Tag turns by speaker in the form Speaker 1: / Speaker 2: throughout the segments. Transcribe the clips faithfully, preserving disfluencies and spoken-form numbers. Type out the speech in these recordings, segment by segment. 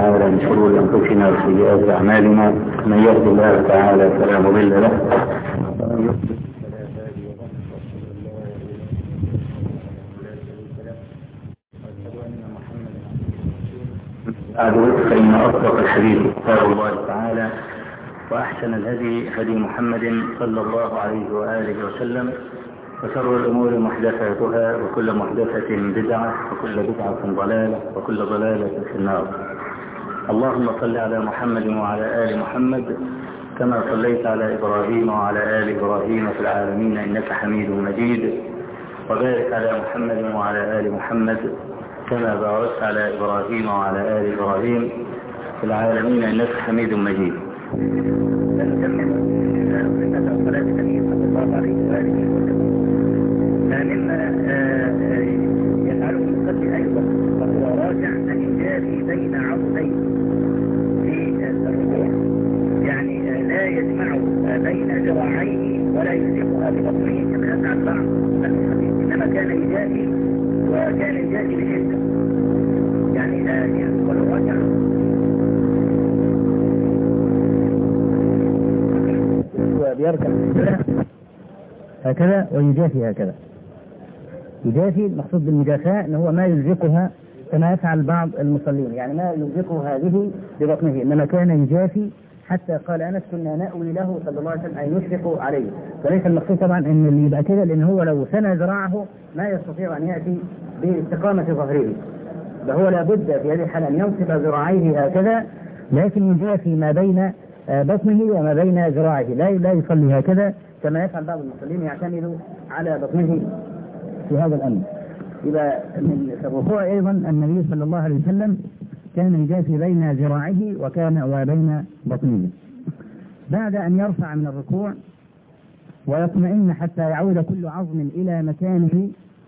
Speaker 1: تعالى من شرور أنفسنا وسيئات أعمالنا، من يهد الله تعالى فلا مضل له ومن يضلل فلا هادي له، وأشهد أن محمدا عبده ورسوله. فإن أصدق الحديث كتاب الله تعالى، وأحسن الهدي هدي محمد صلى الله عليه وآله وسلم، وشر الأمور محدثاتها، وكل محدثة بدعة، وكل بدعة ضلالة، وكل ضلالة في النار. اللهم صل على محمد وعلى آل محمد كما صليت على إبراهيم وعلى آل إبراهيم في العالمين إنك حميد مجيد، وبارك على محمد وعلى آل محمد كما باركت على إبراهيم وعلى آل إبراهيم في العالمين إنك حميد مجيد. نكمل صفة صلاة النبي صلى الله عليه وآله وسلم. مما يفعله المصلي أيضا وهو راجع أن يجافي بين عضدين في الركوع، يعني لا يجمع بين ذراعيه ولا يلزقها ببطنه كما يفعل بعض المصلين، إنما كان يجافي وكان يجافي بشدة، يعني لا يدخل راجع وبيركع هكذا ويجافي هكذا. يجافي المقصود بالمجافاة ان هو ما يلزقها كما يفعل بعض المصلين، يعني ما يلزقه هذه ببطنه، انما كان يجافي حتى قال انس كنا نأوي له صلى الله عليه وسلم ان يشفق عليه. وليس المقصود طبعا ان اللي يبقى كده، لان هو لو ثنى ذراعه ما يستطيع ان ياتي باستقامة ظهره، فهو لابد في هذه الحالة ان ينصب ذراعيه هكذا، لكن يجافي ما بين بطنه وما بين ذراعه، لا لا يصلي هكذا كما يفعل بعض المصلين يعتمد على بطنه في هذا الأمر. إذا في الركوع أيضا النبي صلى الله عليه وسلم كان يجافي بين ذراعه وكان وبين بطنه. بعد أن يرفع من الركوع ويطمئن حتى يعود كل عظم إلى مكانه،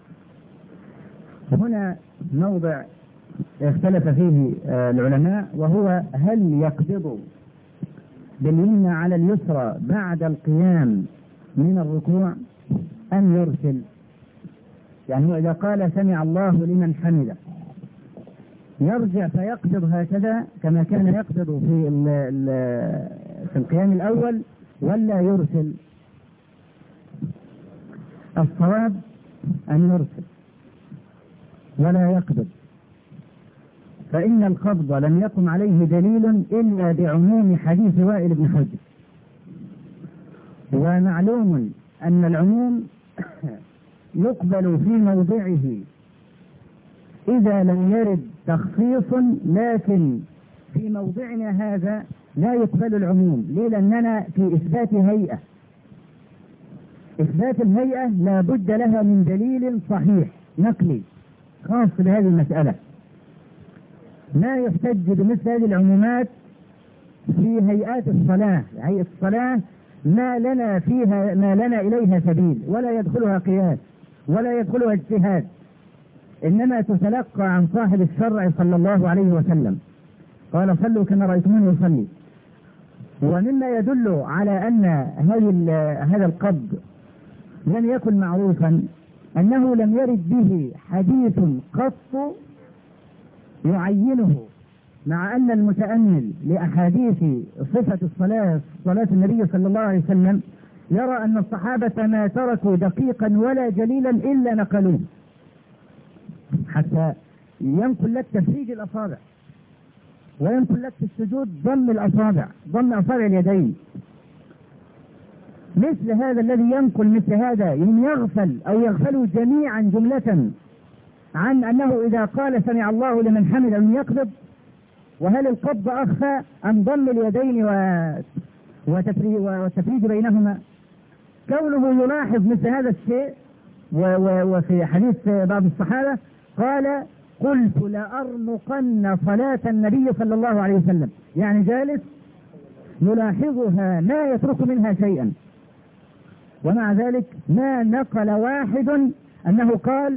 Speaker 1: هنا موضع اختلف فيه العلماء، وهو هل يقبض باليمنى على اليسرى بعد القيام من الركوع أم يرسل؟ يعني إذا قال سمع الله لمن حمده يرجع فيقبض هكذا كما كان يقبض في في القيام الأول، ولا يرسل؟ الصواب أن يرسل ولا يقبض، فإن القبض لم يقم عليه دليل إلا بعموم حديث وائل بن حجر، ومعلوم أن العموم يقبل في موضعه إذا لم يرد تخصيص، لكن في موضعنا هذا لا يقبل العموم. ليه؟ لأننا في إثبات هيئة، إثبات الهيئة لا بد لها من دليل صحيح نقلي خاص بهذه المسألة. ما يحتج بمثل هذه العمومات في هيئات الصلاة. هيئة الصلاة ما لنا فيها ما لنا إليها سبيل، ولا يدخلها قياس ولا يدخلها اجتهاد، إنما تتلقى عن صاحب الشرع صلى الله عليه وسلم، قال صلوا كما رأيتموني يصلي. ومما يدل على أن هذا القبض لم يكن معروفا أنه لم يرد به حديث قط يعينه، مع أن المتأمل لأحاديث صفة الصلاة صلاة النبي صلى الله عليه وسلم يرى أن الصحابة ما تركوا دقيقا ولا جليلا إلا نقلوه، حتى ينقل لك تفريج الأصابع، وينقل لك في السجود ضم الأصابع، ضم أصابع اليدين. مثل هذا الذي ينقل مثل هذا يغفل أو يغفلوا جميعا جملة عن أنه إذا قال سمع الله لمن حمد أن يقبض، وهل القبض أخفى أم ضم اليدين والتفريج بينهما؟ كونه يلاحظ مثل هذا الشيء، وفي حديث بعض الصحابة قال قلت لأرمقن صلاة النبي صلى الله عليه وسلم، يعني جالس يلاحظها ما يترك منها شيئا. ومع ذلك ما نقل واحد أنه قال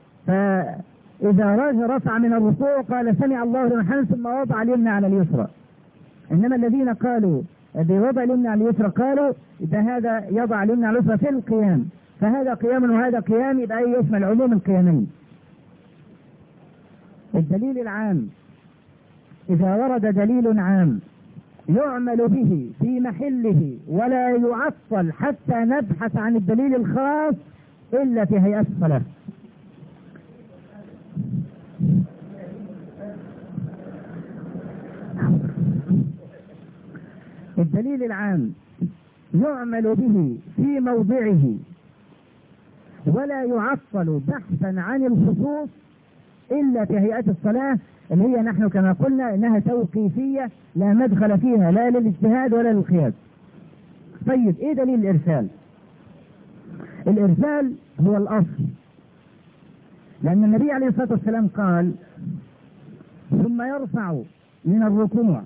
Speaker 1: فإذا رفع من الركوع قال سمع الله لمن حمده ثم وضع اليمنى على اليسرى. إنما الذين قالوا بوضع اليمنى على اليسرى قالوا إذا هذا يضع اليمنى على اليسرى في القيام، فهذا قيام وهذا قيام، يبقى يشمل عموم القيامين. الدليل العام
Speaker 2: إذا ورد دليل عام يعمل به في محله ولا يعطل حتى نبحث عن الدليل الخاص إلا في هيئة الصلاة. الدليل العام يعمل به في موضعه ولا يعطل بحثا عن الخصوص إلا في هيئة الصلاة، اللي هي نحن كما قلنا إنها توقيفية لا مدخل فيها لا للاجتهاد ولا للقياس. طيب إيه دليل الإرسال؟ الإرسال هو الأصل، لأن النبي عليه الصلاة والسلام قال: ثم يرفع من الركوع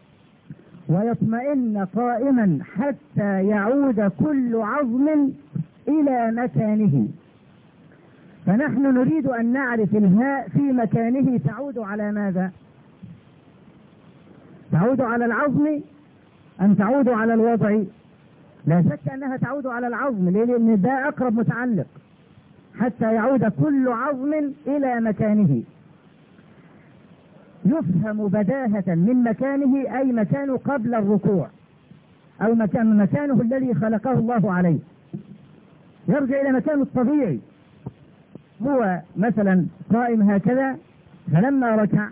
Speaker 2: ويطمئن قائما حتى يعود كل عظم إلى مكانه. فنحن نريد أن نعرف الهاء في مكانه تعود على ماذا؟ تعود على العظم أم تعود على الوضع؟ لا شك أنها تعود على العظم، لأن ده أقرب متعلق. حتى يعود كل عظم إلى مكانه، يفهم بداهة من مكانه أي مكانه قبل الركوع، أو مكان مكانه الذي خلقه الله عليه، يرجع إلى مكانه الطبيعي. هو مثلا قائم هكذا، فلما ركع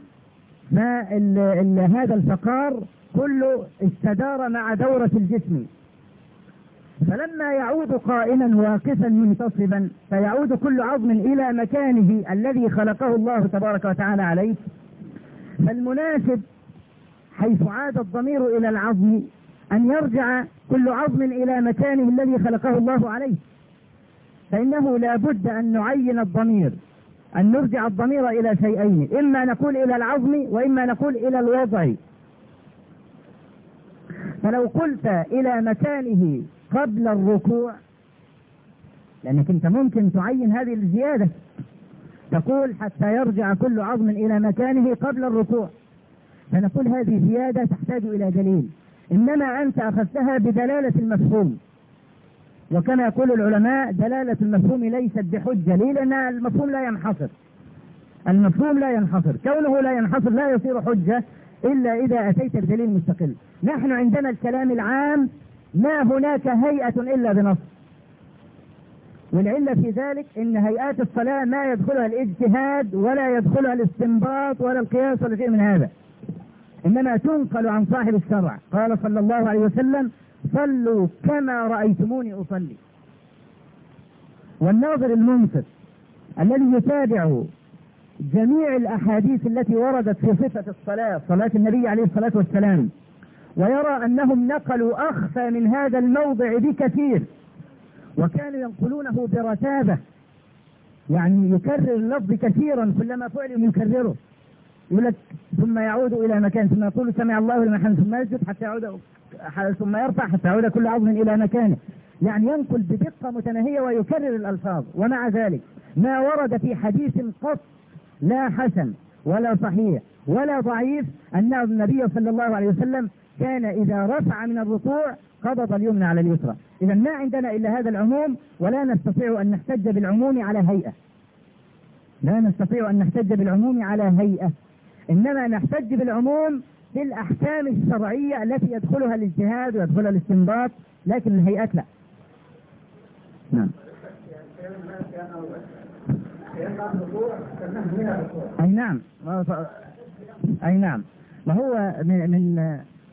Speaker 2: فهذا الفقار كله استدار مع دورة الجسم، فلما يعود قائما واقفا منتصبا فيعود كل عظم إلى مكانه الذي خلقه الله تبارك وتعالى عليه. فالمناسب حيث عاد الضمير إلى العظم أن يرجع كل عظم إلى مكانه الذي خلقه الله عليه، فإنه لا بد أن نعين الضمير، أن نرجع الضمير إلى شيئين: إما نقول إلى العظم وإما نقول إلى الوضع. فلو قلت إلى مكانه قبل الركوع، لأنك أنت ممكن تعين هذه الزيادة، تقول حتى يرجع كل عظم إلى مكانه قبل الركوع، فنقول هذه زيادة تحتاج إلى دليل. إنما أنت أخذتها بدلالة المفهوم، وكما يقول العلماء دلالة المفهوم ليست بحجة. ليه؟ لأن المفهوم لا ينحصر، المفهوم لا ينحصر، كونه لا ينحصر لا يصير حجة إلا إذا أتيت بدليل مستقل. نحن عندنا الكلام العام ما هناك هيئة إلا بنص، والعلة في ذلك إن هيئات الصلاة ما يدخلها الاجتهاد ولا يدخلها الاستنباط ولا القياس ولا شيء من هذا، إنما تنقل عن صاحب الشرع. قال صلى الله عليه وسلم: صلوا كما رأيتموني أصلي. والناظر المنصف الذي يتابع جميع الأحاديث التي وردت في صفة الصلاة، صلاة النبي عليه الصلاة والسلام، ويرى أنهم نقلوا أخفى من هذا الموضع بكثير، وكانوا ينقلونه برتابة، يعني يكرر اللفظ كثيرا، كلما فعل يكرره. يقول لك ثم يعود إلى مكان، ثم يقول سمع الله لمن حمده، ثم يسجد حتى يعود، ثم يرفع حتى يعود كل عظم إلى مكانه. يعني ينقل بدقة متناهية ويكرر الألفاظ. ومع ذلك ما ورد في حديث قط، لا حسن ولا صحيح ولا ضعيف، أن النبي صلى الله عليه وسلم كان إذا رفع من الركوع قبض اليمنى على اليسرى. إذا ما عندنا إلا هذا العموم، ولا نستطيع أن نحتج بالعموم على هيئة، لا نستطيع أن نحتج بالعموم على هيئة، إنما نحتج بالعموم في الأحكام الشرعية التي يدخلها الاجتهاد ويدخلها الاستنباط، لكن الهيئات لا. نعم. أي نعم، أي نعم، ما هو من, من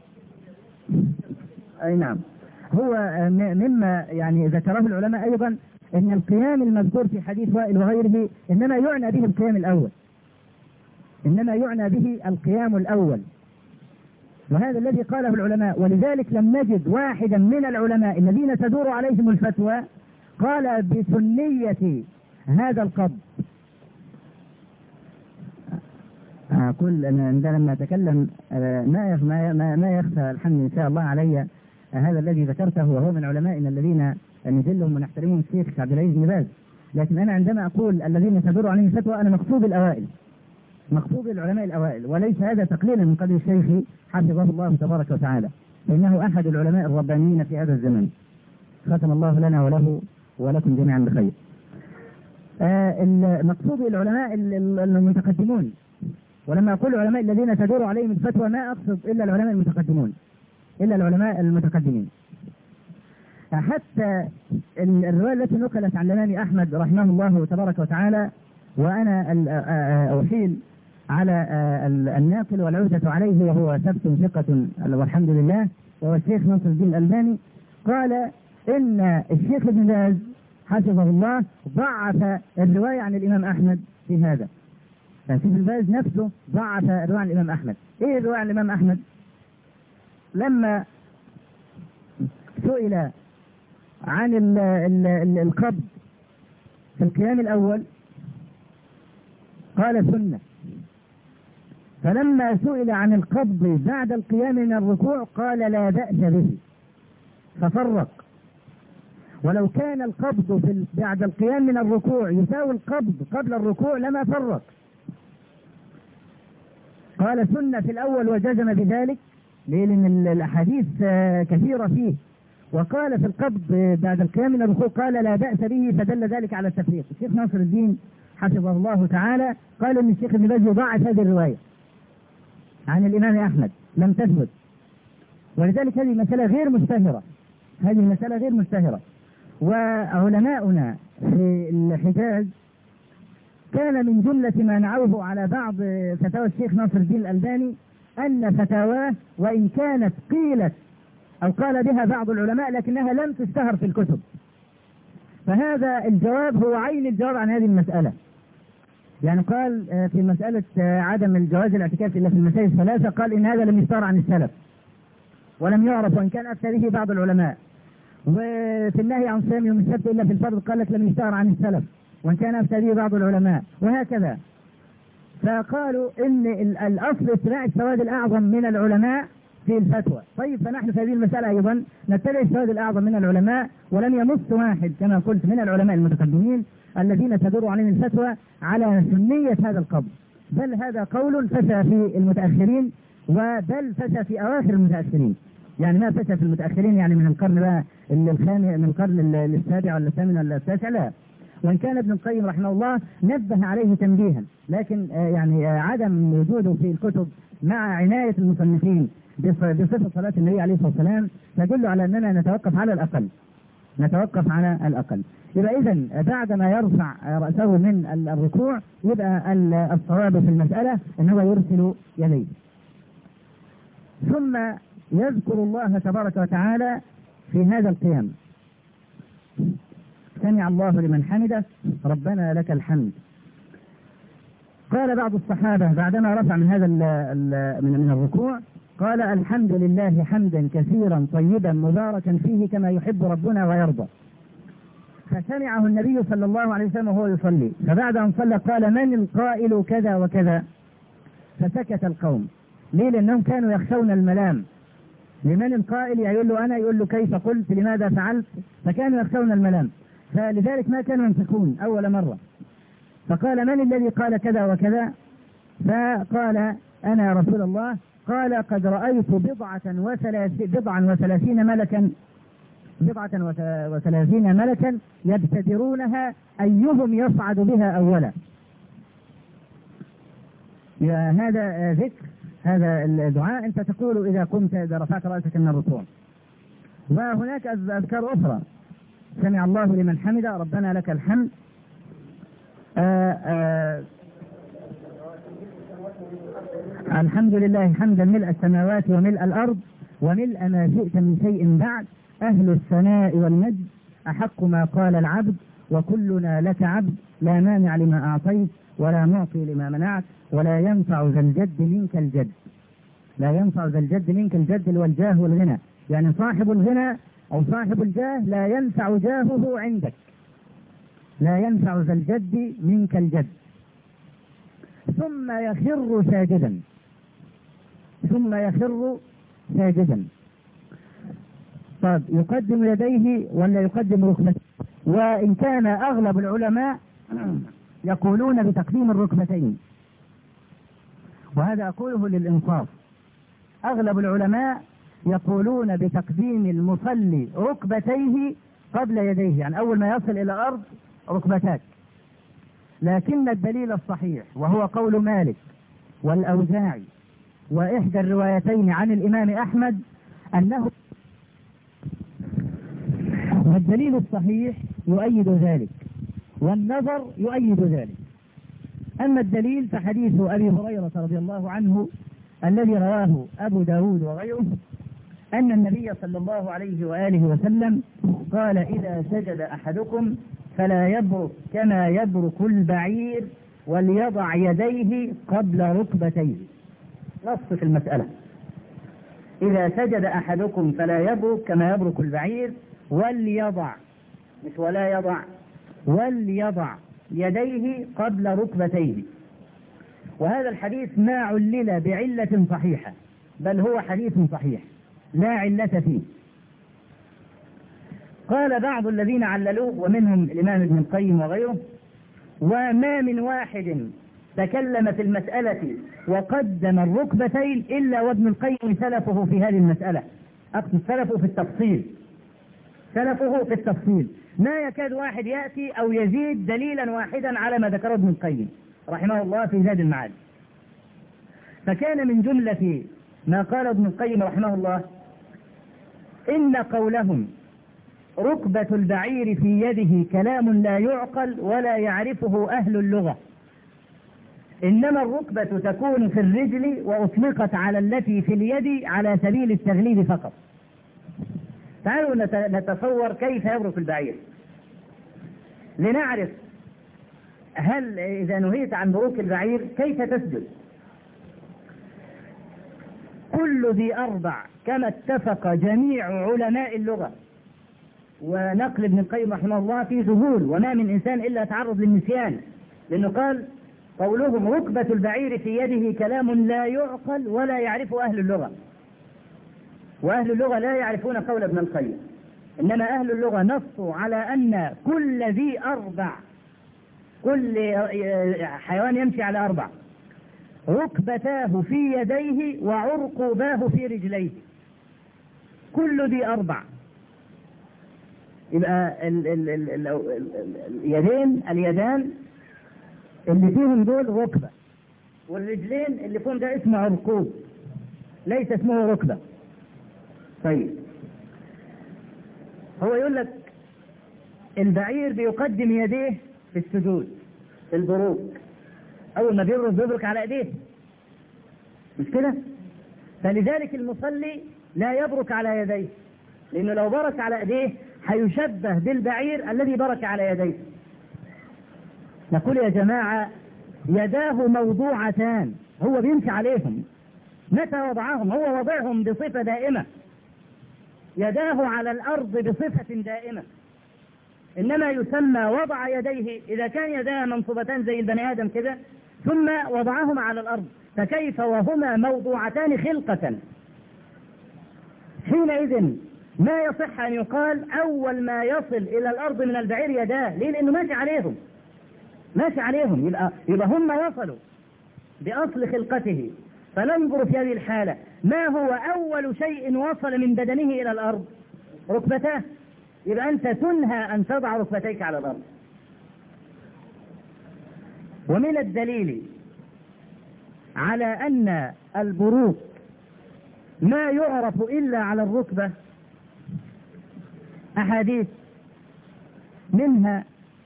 Speaker 2: أي نعم، هو مما يعني ذكره العلماء أيضا أن القيام المذكور في حديث وائل وغيره إنما يعنى به القيام الأول، إنما يعنى به القيام الأول، وهذا الذي قاله العلماء. ولذلك لم نجد واحدا من العلماء الذين تدور عليهم الفتوى قال بسنية هذا القبض. أقول أن لما أتكلم ما ما ما يخفى الحمد إن شاء الله علي هذا الذي ذكرته، وهو من علمائنا الذين نجلهم ونحترمهم الشيخ عبد العزيز بن باز. لكن أنا عندما أقول الذين تدور عليهم الفتوى أنا مقصود الأوائل، مقصود العلماء الأوائل، وليس هذا تقليلا من قدر الشيخ حفظه الله تبارك وتعالى، فإنه أحد العلماء الربانيين في هذا الزمن، ختم الله لنا وله ولكم جميعا بخير. آه مقصود العلماء المتقدمون ولما أقول العلماء الذين تدور عليهم الفتوى ما أقصد إلا العلماء المتقدمون إلا العلماء المتقدمين. حتى الرواية التي نقلت عن الإمام أحمد رحمه الله تبارك وتعالى، وأنا أحيل على الناقل والعودة عليه وهو ثبت ثقة والحمد لله، وهو الشيخ ناصر الدين الألباني، قال إن الشيخ ابن باز حفظه الله ضعف الرواية عن الإمام أحمد في هذا. فالشيخ ابن باز نفسه ضعف الرواية عن الإمام أحمد. إيه الرواية عن الإمام أحمد؟ لما سئل عن ال ال ال القبض في القيام الأول قال سنة، فلما سئل عن القبض بعد القيام من الركوع قال لا بأس به، ففرق. ولو كان القبض في بعد القيام من الركوع يساوي القبض قبل الركوع لما فرق. قال سنة في الأول وجزم بذلك لأن الأحاديث كثيرة فيه، وقال في القبض بعد القيام من الركوع قال لا بأس به، فدل ذلك على التفريق. الشيخ ناصر الدين حفظه الله تعالى قال ان الشيخ ابن باز يضاعف هذه الرواية عن الإمام أحمد، لم تثبت، ولذلك هذه مسألة غير مشتهرة، هذه مسألة غير مشتهرة. وعلماؤنا في الحجاز كان من جملة ما نعوه على بعض فتاوى الشيخ ناصر الدين الألباني أن فتاواه وإن كانت قيلت أو قال بها بعض العلماء لكنها لم تشتهر في الكتب، فهذا الجواب هو عين الجواب عن هذه المسألة. يعني قال في مسألة عدم الجواز الاعتكاف إلا في المسائل الثلاثة، قال إن هذا لم يشتهر عن السلف ولم يعرف، وإن كان أفتى به بعض العلماء. وفي النهي عن صيام يوم السبت إلا في الفرض قال لك لم يشتهر عن السلف وإن كان أفتى به بعض العلماء، وهكذا. فقالوا إن الأصل اتباع السواد الأعظم من العلماء في الفتوى. طيب فنحن في هذه المسألة أيضا نتبع السواد الأعظم من العلماء، ولم يمس واحد كما قلت من العلماء المتقدمين الذين تدور عليهم الفتوى على سنية هذا القبض، بل هذا قول فشى في المتأخرين وبل فشى في أواخر المتأخرين. يعني ما فشى في المتأخرين يعني من القرن بقى الخامس، من القرن السابع ولا الثامن ولا التاسع، لا. وإن كان ابن القيم رحمه الله نبه عليه تنبيها، لكن يعني عدم وجوده في الكتب مع عناية المصنفين بصفة صلاة النبي عليه الصلاة والسلام تدل على أننا نتوقف على الأقل نتوقف على الأقل. يبقى إذن بعد ما يرفع رأسه من الركوع يبقى الصواب في المسألة أنه يرسل يديه، ثم يذكر الله تبارك وتعالى في هذا القيام. سمع الله لمن حمده ربنا لك الحمد. قال بعض الصحابة بعدما رفع من هذا ال ال من, من الركوع قال الحمد لله حمدا كثيرا طيبا مباركا فيه كما يحب ربنا ويرضى. فسمعه النبي صلى الله عليه وسلم وهو يصلي، فبعد أن صلى قال من القائل كذا وكذا، فسكت القوم. ليه؟ لأنهم كانوا يخشون الملام. لمن القائل؟ يقول له أنا، يقول له كيف قلت، لماذا فعلت، فكانوا يخشون الملام، فلذلك ما كانوا ينفقون أول مرة. فقال من الذي قال كذا وكذا؟ فقال أنا رسول الله. قال قد رأيت بضعة وثلاثين بضعا وثلاثين ملكا بضعة وثلاثين ملكا يبتدرونها أيهم يصعد بها أولا. هذا ذكر، هذا الدعاء أنت تقول إذا قمت إذا رفعت رأسك من الركوع. وهناك أذكار أخرى، سمع الله لمن حمد ربنا لك الحمد، آآ آآ الحمد لله حمدا ملء السماوات وملء الأرض وملء ما شئت من شيء بعد، أهل الثناء والمجد أحق ما قال العبد، وكلنا لك عبد، لا مانع لما أعطيت ولا معطي لما منعت ولا ينفع ذا الجد منك الجد. لا ينفع ذا الجد منك الجد والجاه والغنى، يعني صاحب الغنى أو صاحب الجاه لا ينفع جاهه عندك، لا ينفع ذا الجد منك الجد. ثم يخر ساجدا ثم يخر ساجدا طيب يقدم يديه ولا يقدم ركبتيه؟ وإن كان أغلب العلماء يقولون بتقديم الركبتين، وهذا أقوله للإنصاف، أغلب العلماء يقولون بتقديم المصلي ركبتيه قبل يديه، يعني أول ما يصل إلى الأرض ركبتاك. لكن الدليل الصحيح وهو قول مالك والأوزاعي وإحدى الروايتين عن الإمام أحمد أنه، والدليل الصحيح يؤيد ذلك والنظر يؤيد ذلك. أما الدليل فحديث أبي هريرة رضي الله عنه الذي رواه أبو داود وغيره أن النبي صلى الله عليه وآله وسلم قال: إذا سجد أحدكم فلا يبرك كما يبرك البعير وليضع يديه قبل ركبتيه. نص في المسألة: إذا سجد أحدكم فلا يبرك كما يبرك البعير وليضع، مش ولا يضع، وليضع يديه قبل ركبتيه. وهذا الحديث ما علل بعلة صحيحة، بل هو حديث صحيح لا علة فيه. قال بعض الذين عللوه ومنهم الإمام ابن القيم وغيره: وما من واحد تكلم في المسألة وقدم الركبتين إلا وابن القيم سلفه في هذه المسألة. أقصد سلفه في التفصيل، سلفه في التفصيل ما يكاد واحد يأتي أو يزيد دليلا واحدا على ما ذكره ابن القيم رحمه الله في زاد المعاد. فكان من جملة ما قال ابن القيم رحمه الله: إن قولهم ركبة البعير في يده كلام لا يعقل ولا يعرفه أهل اللغة، إنما الركبة تكون في الرجل وأطلقت على التي في اليد على سبيل التغليب فقط. تعالوا نتصور كيف يبرك البعير لنعرف هل إذا نهيت عن بروك البعير كيف تسجد. كل ذي أربع كما اتفق جميع علماء اللغة، ونقل ابن القيم رحمه الله في ذهول، وما من إنسان إلا تعرض للنسيان، لأنه قال: قولهم ركبة البعير في يده كلام لا يعقل ولا يعرف أهل اللغة. وأهل اللغة لا يعرفون قول ابن القيم، إنما أهل اللغة نصوا على أن كل ذي أربع، كل حيوان يمشي على أربع، ركبتاه في يديه وعرقوباه في رجليه، كل ذي أربع. يبقى ال ال ال ال اليدين اليدان اللي فيهم دول ركبة، والرجلين اللي فيهم ده اسمه عرقوب، ليس اسمه ركبة. طيب، هو يقول لك البعير بيقدم يديه في السجود، في البروك، أول ما بيبرك بيبرك على ايديه، مش كده؟ فلذلك المصلي لا يبرك على يديه، لأنه لو برك على ايديه هيشبه بالبعير الذي برك على يديه. نقول يا جماعة يداه موضوعتان، هو بيمشي عليهم. متى وضعهم؟ هو وضعهم بصفة دائمة، يداه على الأرض بصفة دائمة. إنما يسمى وضع يديه إذا كان يداه منصوبتان زي البني آدم كده ثم وضعهما على الأرض، فكيف وهما موضوعتان خلقة؟ حينئذ ما يصح أن يقال أول ما يصل إلى الأرض من البعير يداه. ليه؟ لأنه ماشي عليهم، ماشي عليهم، يبقى, يبقى هم وصلوا بأصل خلقته. فننظر في هذه الحالة ما هو أول شيء وصل من بدنه إلى الأرض؟ ركبتاه. يبقى أنت تنهى أن تضع ركبتيك على الأرض. ومن الدليل على أن البروك ما يعرف إلا على الركبة أحاديث، منها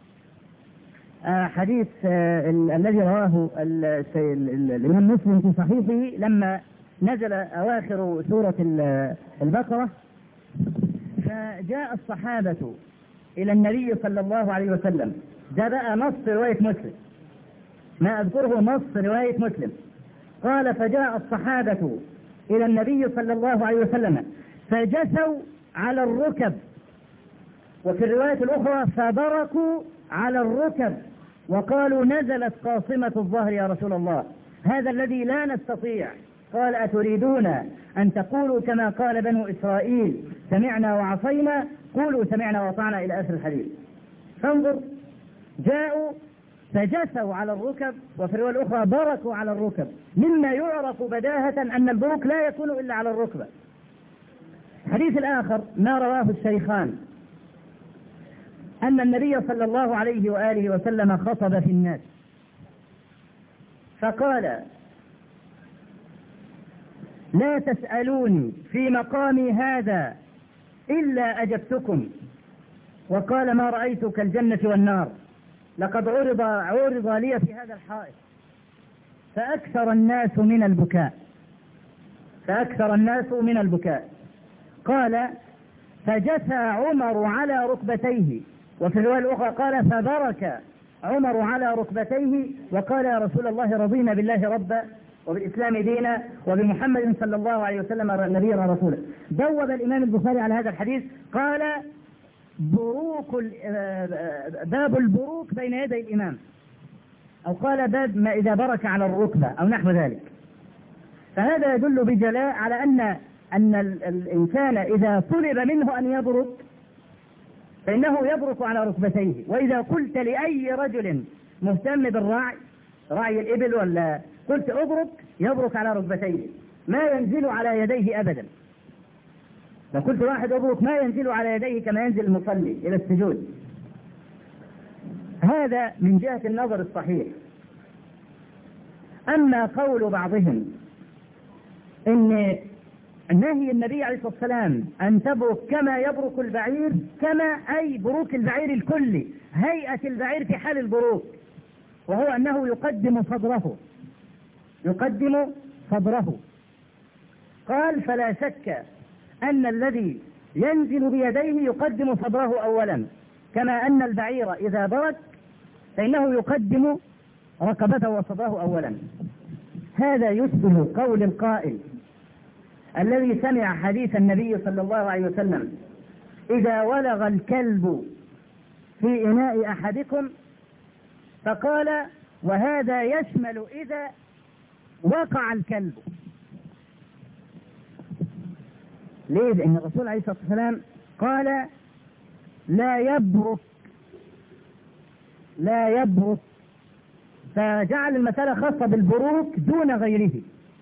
Speaker 2: حديث الذي رواه الإمام مسلم في صحيحه لما نزل أواخر سورة البقرة، فجاء الصحابة إلى النبي صلى الله عليه وسلم. ده بقى نص رواية مسلم، ما أذكره نص رواية مسلم. قال: فجاء الصحابة إلى النبي صلى الله عليه وسلم فجثوا على الركب، وفي الرواية الأخرى فبركوا على الركب وقالوا: نزلت قاصمة الظهر يا رسول الله، هذا الذي لا نستطيع. قال: أتريدون أن تقولوا كما قال بنو إسرائيل سمعنا وعصينا؟ قولوا سمعنا وأطعنا إلى آخر الحديث. فانظر، جاءوا فجثوا على الركب، وفي الرواية الأخرى بركوا على الركب، مما يعرف بداهة أن البروك لا يكون إلا على الركبة. الحديث الآخر ما رواه الشيخان أن النبي صلى الله عليه وآله وسلم خطب في الناس فقال: لا تسألوني في مقامي هذا إلا أجبتكم. وقال ما رأيت كالجنة والنار، لقد عرض, عرض لي في هذا الحائط فأكثر الناس من البكاء فأكثر الناس من البكاء قال فجثى عمر على ركبتيه، وفي الرواية الأخرى قال فبرك عمر على ركبتيه وقال يا رسول الله رضينا بالله ربا وبالإسلام دينا وبمحمد صلى الله عليه وسلم نبيا ورسولا. بوب الإمام البخاري على هذا الحديث قال بروك باب البروك بين يدي الإمام، أو قال باب ما إذا برك على الركبة أو نحو ذلك. فهذا يدل بجلاء على أن أن الإنسان إذا طلب منه أن يبرك فإنه يبرك على ركبتيه. وإذا قلت لأي رجل مهتم بالرعي، رعي الإبل ولا، قلت أبرك، يبرك على ركبتيه ما ينزل على يديه أبدا. لو قلت واحد أبرك ما ينزل على يديه كما ينزل المصلي إلى السجود. هذا من جهة النظر الصحيح. أما قول بعضهم إن نهي النبي عليه الصلاة والسلام أن تبرك كما يبرك البعير، كما أي بروك البعير الكلي، هيئة البعير في حال البروك، وهو أنه يقدم صدره يقدم صدره قال فلا شك أن الذي ينزل بيديه يقدم صدره أولا، كما أن البعير إذا برك فإنه يقدم رقبته وصدره أولا. هذا يشبه قول القائل الذي سمع حديث النبي صلى الله عليه وسلم إذا ولغ الكلب في إناء أحدكم، فقال وهذا يشمل إذا وقع الكلب. ليه؟ لأن الرسول عليه الصلاة والسلام قال لا يبرك لا يبرك فجعل المسألة خاصة بالبروك دون غيره،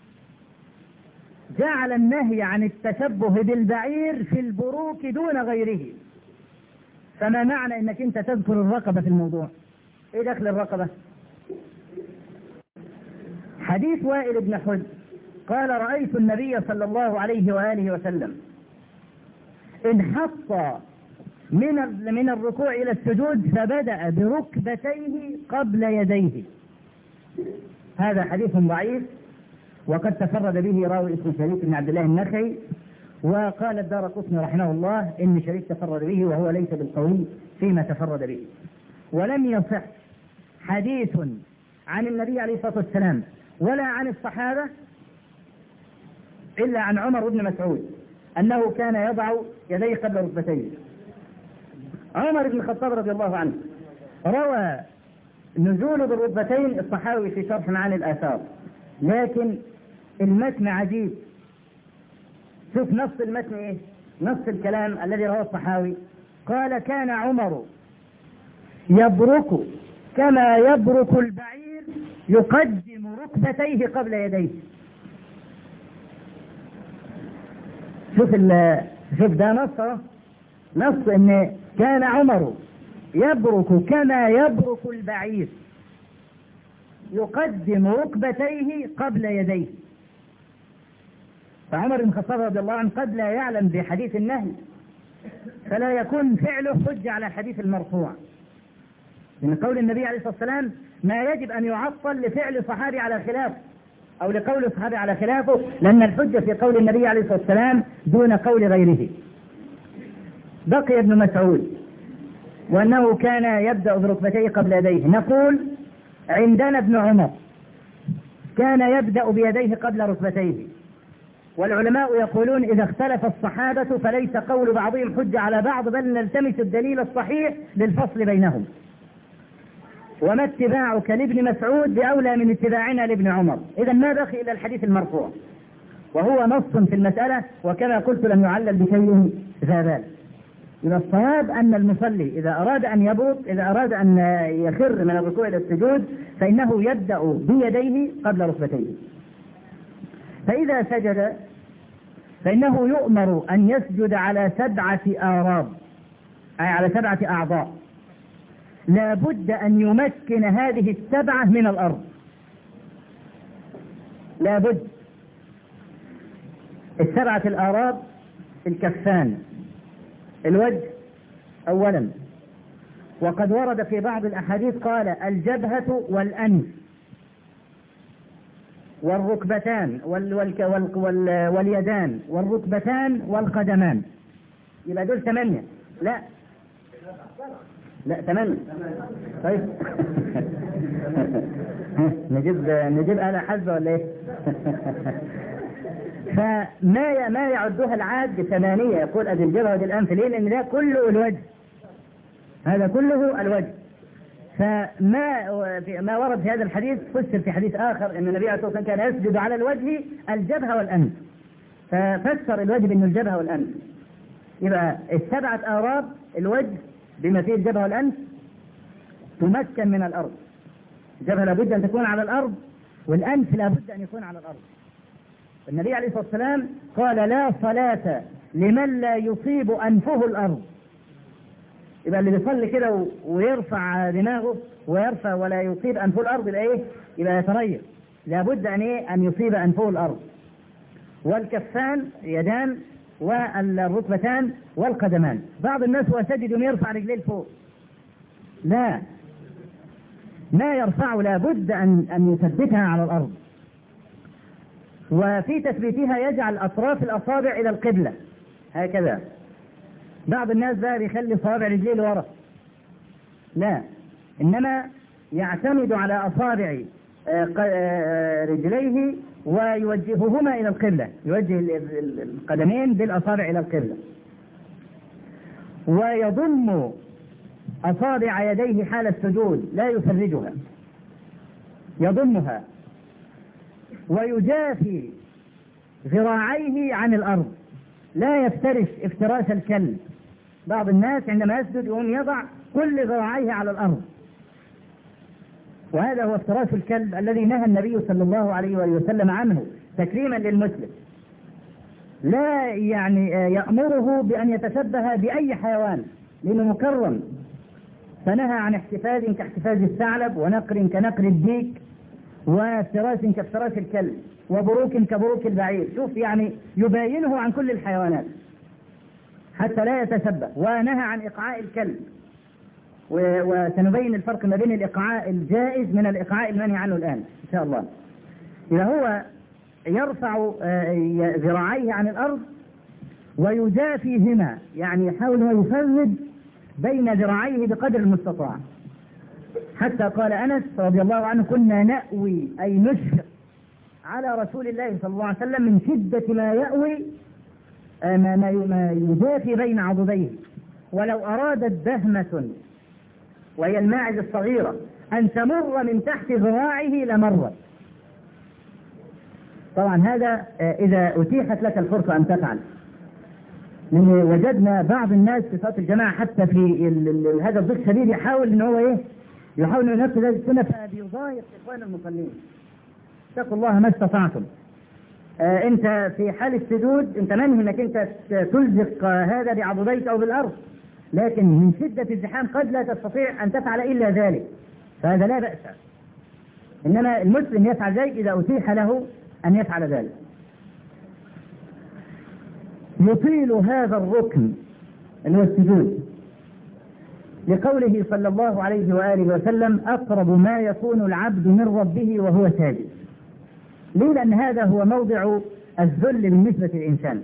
Speaker 2: جعل النهي عن التشبه بالبعير في البروك دون غيره. فما معنى انك انت تذكر الرقبة في الموضوع؟ ايه دخل الرقبة؟ حديث وائل بن حجر قال رأيت النبي صلى الله عليه وآله وسلم انحط من من الركوع إلى السجود فبدأ بركبتيه قبل يديه. هذا حديث ضعيف وقد تفرد به راوي اسمه شريك بن عبد الله النخعي، وقال الدارقطني رحمه الله إن شريك تفرد به وهو ليس بالقوي فيما تفرد به. ولم يصح حديث عن النبي عليه الصلاة والسلام ولا عن الصحابة إلا عن عمر بن مسعود أنه كان يضع يديه قبل ركبتيه. عمر بن الخطاب رضي الله عنه روى نزول بالركبتين الصحاوي في شرح معاني الآثار، لكن المتن عجيب. شوف نص المتن ايه؟ نص الكلام الذي رواه الصحاوي قال كان عمر يبرك كما يبرك البعير يقدم ركبتيه قبل يديه. شوف شوف ده نص نص ان كان عمر يبرك كما يبرك البعير يقدم ركبتيه قبل يديه. فعمر بن الخطاب رضي الله عنه قد لا يعلم بحديث النهي فلا يكون فعله حجة على الحديث المرفوع، من قول النبي عليه الصلاة والسلام ما يجب أن يعطل لفعل صحابي على خلافه أو لقول صحابي على خلافه، لأن الحجة في قول النبي عليه الصلاة والسلام دون قول غيره. بقي ابن مسعود وأنه كان يبدأ بركبتيه قبل يديه. نقول عندنا ابن عمر كان يبدأ بيديه قبل ركبتيه، والعلماء يقولون إذا اختلف الصحابة فليس قول بعضهم حجة على بعض، بل نلتمس الدليل الصحيح للفصل بينهم. وما اتباعك لابن مسعود بأولى من اتباعنا لابن عمر. إذا ما بقي إلا الحديث المرفوع وهو نص في المسألة، وكما قلت لم يعلل بشيء ذا بال. إذا الصواب أن المصلي إذا أراد أن يبرك، إذا أراد أن يخر من الركوع إلى السجود فإنه يبدأ بيديه قبل ركبتيه. فإذا سجد فإنه يؤمر أن يسجد على سبعة آراب، أي على سبعة أعضاء، لا بد أن يمكن هذه السبعة من الأرض، لا بد. السبعة الآراب الكفان الوجه أولا، وقد ورد في بعض الأحاديث قال الجبهة والأنف والركبتان وال وال وال وال واليدان والركبتان والقدمان. يبقى دول ثمانية. لا لا ثمانية. طيب نجيب نجيب آلة حاسبة ولا ايه؟ فما ما يعدها العاد ثمانية، يقول ادي الجبهة ودي الأنف. ليه؟ لأن ده كله الوجه، هذا كله الوجه. فما ما ورد في هذا الحديث فسر في حديث آخر أن النبي عليه الصلاة والسلام كان يسجد على الوجه الجبهة والأنف، ففسر الوجه بأنه الجبهة والأنف. يبقى السبعة آراب الوجه بما فيه الجبهة والأنف تمكن من الأرض. الجبهة لابد أن تكون على الأرض، والأنف لابد أن يكون على الأرض. النبي عليه الصلاة والسلام قال لا صلاة لمن لا يصيب أنفه الأرض. يبقى اللي بيصلي كده ويرفع دماغه ويرفع ولا يصيب أنفه الأرض يبقى إيه؟ يبقى يتريث. لابد أن إيه؟ أن يصيب أنفه الأرض. والكفان يدان والركبتان والقدمان. بعض الناس هو سجد يرفع رجليه لفوق، لا، ما يرفعه لابد أن أن يثبتها على الأرض. وفي تثبيتها يجعل أطراف الأصابع إلى القبلة هكذا. بعض الناس بقى بيخلي صوابع رجليه لورا، لا، إنما يعتمد على أصابع رجليه ويوجههما إلى القبلة، يوجه القدمين بالأصابع إلى القبلة، ويضم أصابع يديه حال السجود لا يفرجها، يضمها، ويجافي ذراعيه عن الأرض، لا يفترش افتراش الكلب. بعض الناس عندما يسجد يقوم يضع كل ذراعيه على الأرض، وهذا هو افتراش الكلب الذي نهى النبي صلى الله عليه وآله وسلم عنه تكريما للمسلم. لا يعني يأمره بأن يتشبه بأي حيوان لأنه مكرم، فنهى عن احتفاز كاحتفاز الثعلب، ونقر كنقر الديك، وافتراس كافتراس الكلب، وبروك كبروك البعير. شوف يعني يباينه عن كل الحيوانات حتى لا يتشبه. ونهى عن إقعاء الكلب، وسنبين الفرق ما بين الإقعاء الجائز من الإقعاء المنهي عنه الآن إن شاء الله. إذا هو يرفع ذراعيه عن الأرض ويجافيهما، يعني يحاول أن يفرد بين ذراعيه بقدر المستطاع، حتى قال أنس رضي الله عنه كنا نأوي أي نشفق على رسول الله صلى الله عليه وسلم من شدة ما يأوي ما, ما يجافي بين عضديه، ولو أرادت بهمة وهي الماعز الصغيرة أن تمر من تحت ذراعه لمرت. طبعا هذا إذا أتيحت لك الفرصة أن تفعل. لأن وجدنا بعض الناس في صلاة الجماعة حتى في هذا الضيق الشديد يحاول إن هو إيه؟ يحاول أن ينفذ هذه السنة، فبيضايق إخوان المصلين. اتقوا الله ما استطعتم. آه أنت في حال السجود أنت منهي أنك أنت تلزق هذا بعضديك أو بالأرض، لكن من شدة الزحام قد لا تستطيع أن تفعل إلا ذلك، فهذا لا بأس. إنما المسلم يفعل ذلك إذا أتيح له أن يفعل ذلك. يطيل هذا الركن اللي هو السجود لقوله صلى الله عليه وآله وسلم أقرب ما يكون العبد من ربه وهو ساجد. ليه؟ لأن هذا هو موضع الذل بالنسبة للإنسان.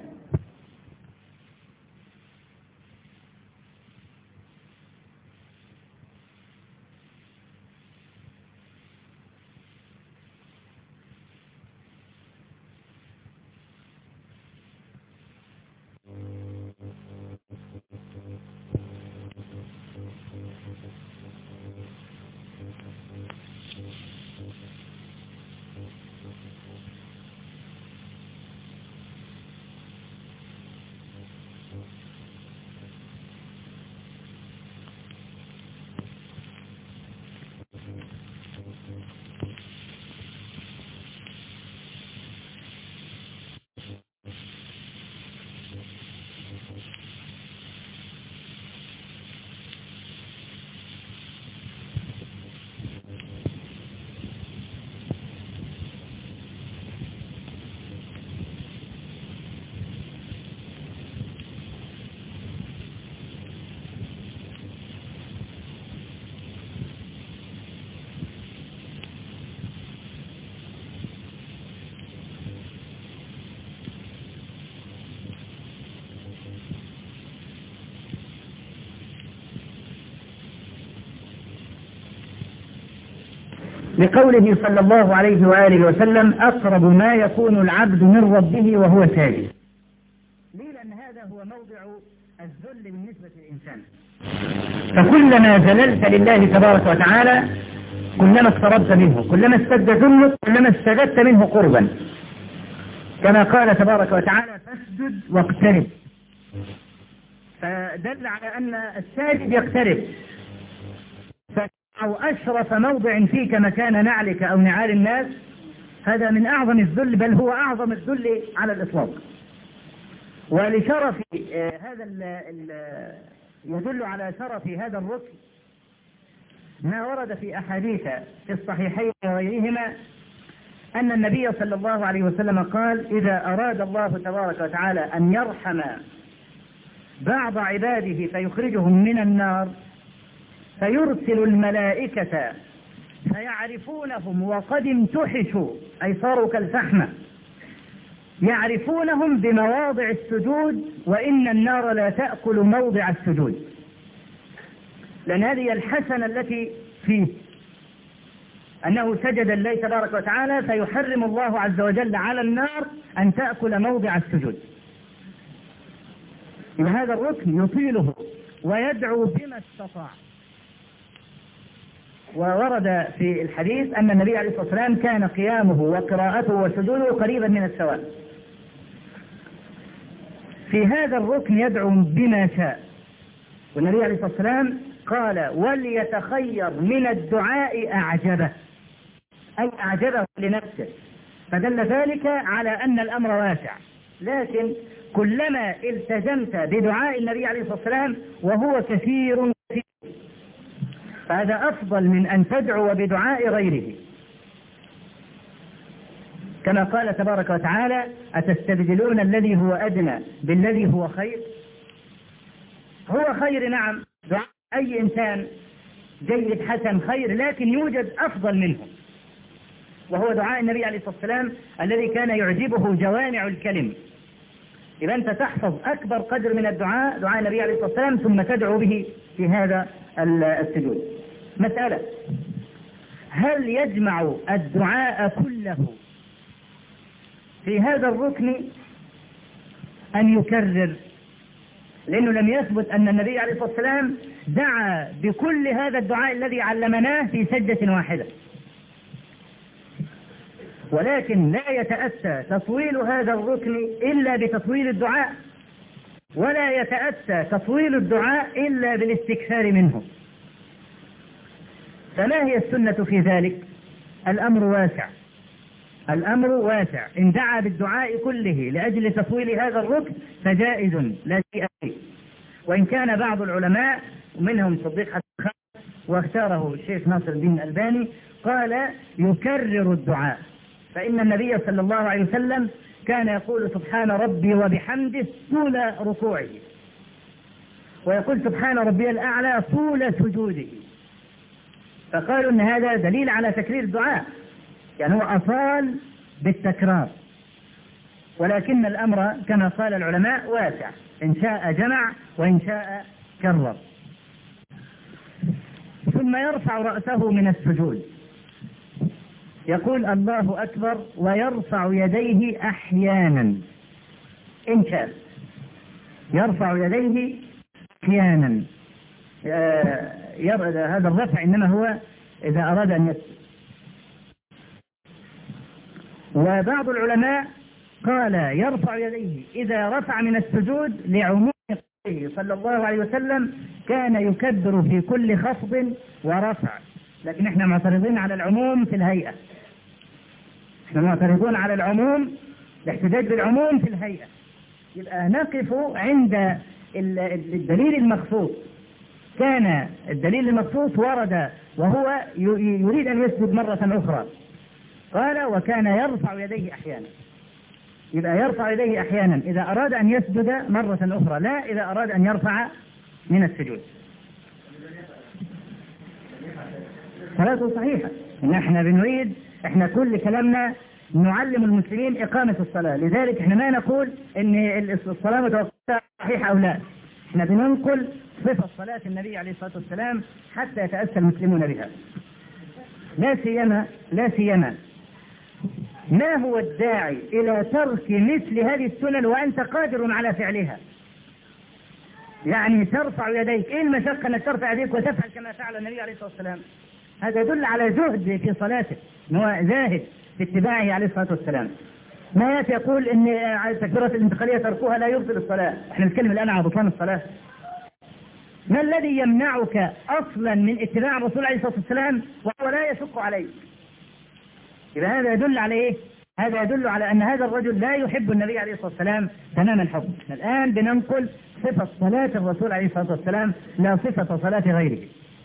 Speaker 2: لقوله صلى الله عليه وآله وسلم أقرب ما يكون العبد من ربه وهو ساجد. ليه؟ لأن هذا هو موضع الذل بالنسبة للإنسان. فكلما ذللت لله تبارك وتعالى كلما اقتربت منه، كلما اشتد ذلك كلما ازددت منه قربا، كما قال تبارك وتعالى فاسجد واقترب. فدل على أن الساجد يقترب. أو أشرف موضع فيك مكان نعلك أو نعال الناس، هذا من أعظم الذل، بل هو أعظم الذل على الإطلاق. ولشرف هذا يدل على شرف هذا الركن ما ورد في أحاديث في الصحيحين وغيرهما أن النبي صلى الله عليه وسلم قال إذا أراد الله تبارك وتعالى أن يرحم بعض عباده فيخرجهم من النار فيرسل الملائكة فيعرفونهم وقد امتحشوا، أي صاروا كالفحمة، يعرفونهم بمواضع السجود، وإن النار لا تأكل موضع السجود، لأن هذه الحسنة التي فيه أنه سجد الله تبارك وتعالى، فيحرم الله عز وجل على النار أن تأكل موضع السجود. إن هذا الركن يطيله ويدعو بما استطاع. وورد في الحديث أن النبي عليه الصلاة والسلام كان قيامه وقراءته وسجوده قريبا من السواء. في هذا الركن يدعو بما شاء، والنبي عليه الصلاة والسلام قال وليتخير من الدعاء أعجبه، أي أعجبه لنفسه، فدل ذلك على أن الأمر واسع. لكن كلما التزمت بدعاء النبي عليه الصلاة والسلام وهو كثير كثير، فهذا أفضل من أن تدعو بدعاء غيره، كما قال تبارك وتعالى أتستبدلون الذي هو أدنى بالذي هو خير. هو خير نعم، دعاء أي إنسان جيد حسن خير، لكن يوجد أفضل منه، وهو دعاء النبي عليه الصلاة والسلام الذي كان يعجبه جوامع الكلم. إذا أنت تحفظ أكبر قدر من الدعاء دعاء النبي عليه الصلاة والسلام ثم تدعو به في هذا السجود. مسألة: هل يجمع الدعاء كله في هذا الركن أن يكرر؟ لأنه لم يثبت أن النبي عليه الصلاة والسلام دعا بكل هذا الدعاء الذي علمناه في سجدة واحدة، ولكن لا يتأتى تطويل هذا الركن إلا بتطويل الدعاء، ولا يتأتى تطويل الدعاء إلا بالاستكثار منه. فما هي السنة في ذلك؟ الأمر واسع، الأمر واسع. إن دعا بالدعاء كله لأجل تطويل هذا الركن فجائز لا شيء فيه. وإن كان بعض العلماء ومنهم صديق حسن واختاره الشيخ ناصر الدين الألباني قال يكرر الدعاء، فإن النبي صلى الله عليه وسلم كان يقول سبحان ربي وبحمده طول ركوعه، ويقول سبحان ربي الأعلى طول سجوده، فقالوا أن هذا دليل على تكرير الدعاء، يعني هو أصال بالتكرار. ولكن الأمر كما قال العلماء واسع، إن شاء جمع وإن شاء كرر. ثم يرفع رأسه من السجود يقول الله أكبر ويرفع يديه أحيانا إن شاء، يرفع يديه أحيانا. هذا الرفع إنما هو إذا أراد أن يسجد. وبعض العلماء قال يرفع يديه إذا رفع من السجود لعموم قوله صلى الله عليه وسلم كان يكبر في كل خفض ورفع، لكن احنا معترضين على العموم في الهيئة، احنا معترضون على العموم، الاحتجاج بالعموم في الهيئة. يبقى نقف عند الدليل المخصوص. كان الدليل المخصوص ورد وهو يريد أن يسجد مرة أخرى، قال وكان يرفع يديه أحيانا. يبقى يرفع يديه أحيانا إذا أراد أن يسجد مرة أخرى، لا إذا أراد أن يرفع من السجود. صلاته صحيحة. نحن بنريد، احنا كل كلامنا نعلم المسلمين إقامة الصلاة، لذلك احنا ما نقول ان الصلاة متوقفة صحيحة أو لا، احنا بننقل صفة صلاة النبي عليه الصلاة والسلام حتى يتأسى المسلمون بها. لا سيما لا سيما ما هو الداعي إلى ترك مثل هذه السنن وأنت قادر على فعلها؟ يعني ترفع يديك، إيه المشقة أنك ترفع يديك وتفعل كما فعل النبي عليه الصلاة والسلام؟ هذا يدل على زهد في صلاته، أنه زاهد في اتباعه عليه الصلاة والسلام. ما يأتي يقول إن تكبيرة الانتقالية تركوها لا يبطل الصلاة. احنا نتكلم الآن عن بطلان الصلاة. ما الذي يمنعك أصلا من اتباع الرسول عليه الصلاة والسلام وهو لا يشق عليك؟ إذا هذا يدل على إيه؟ هذا يدل على أن هذا الرجل لا يحب النبي عليه الصلاة والسلام تمام الحب. الآن بننقل صفة صلاة الرسول عليه الصلاة والسلام لا صفة صلاة غيره.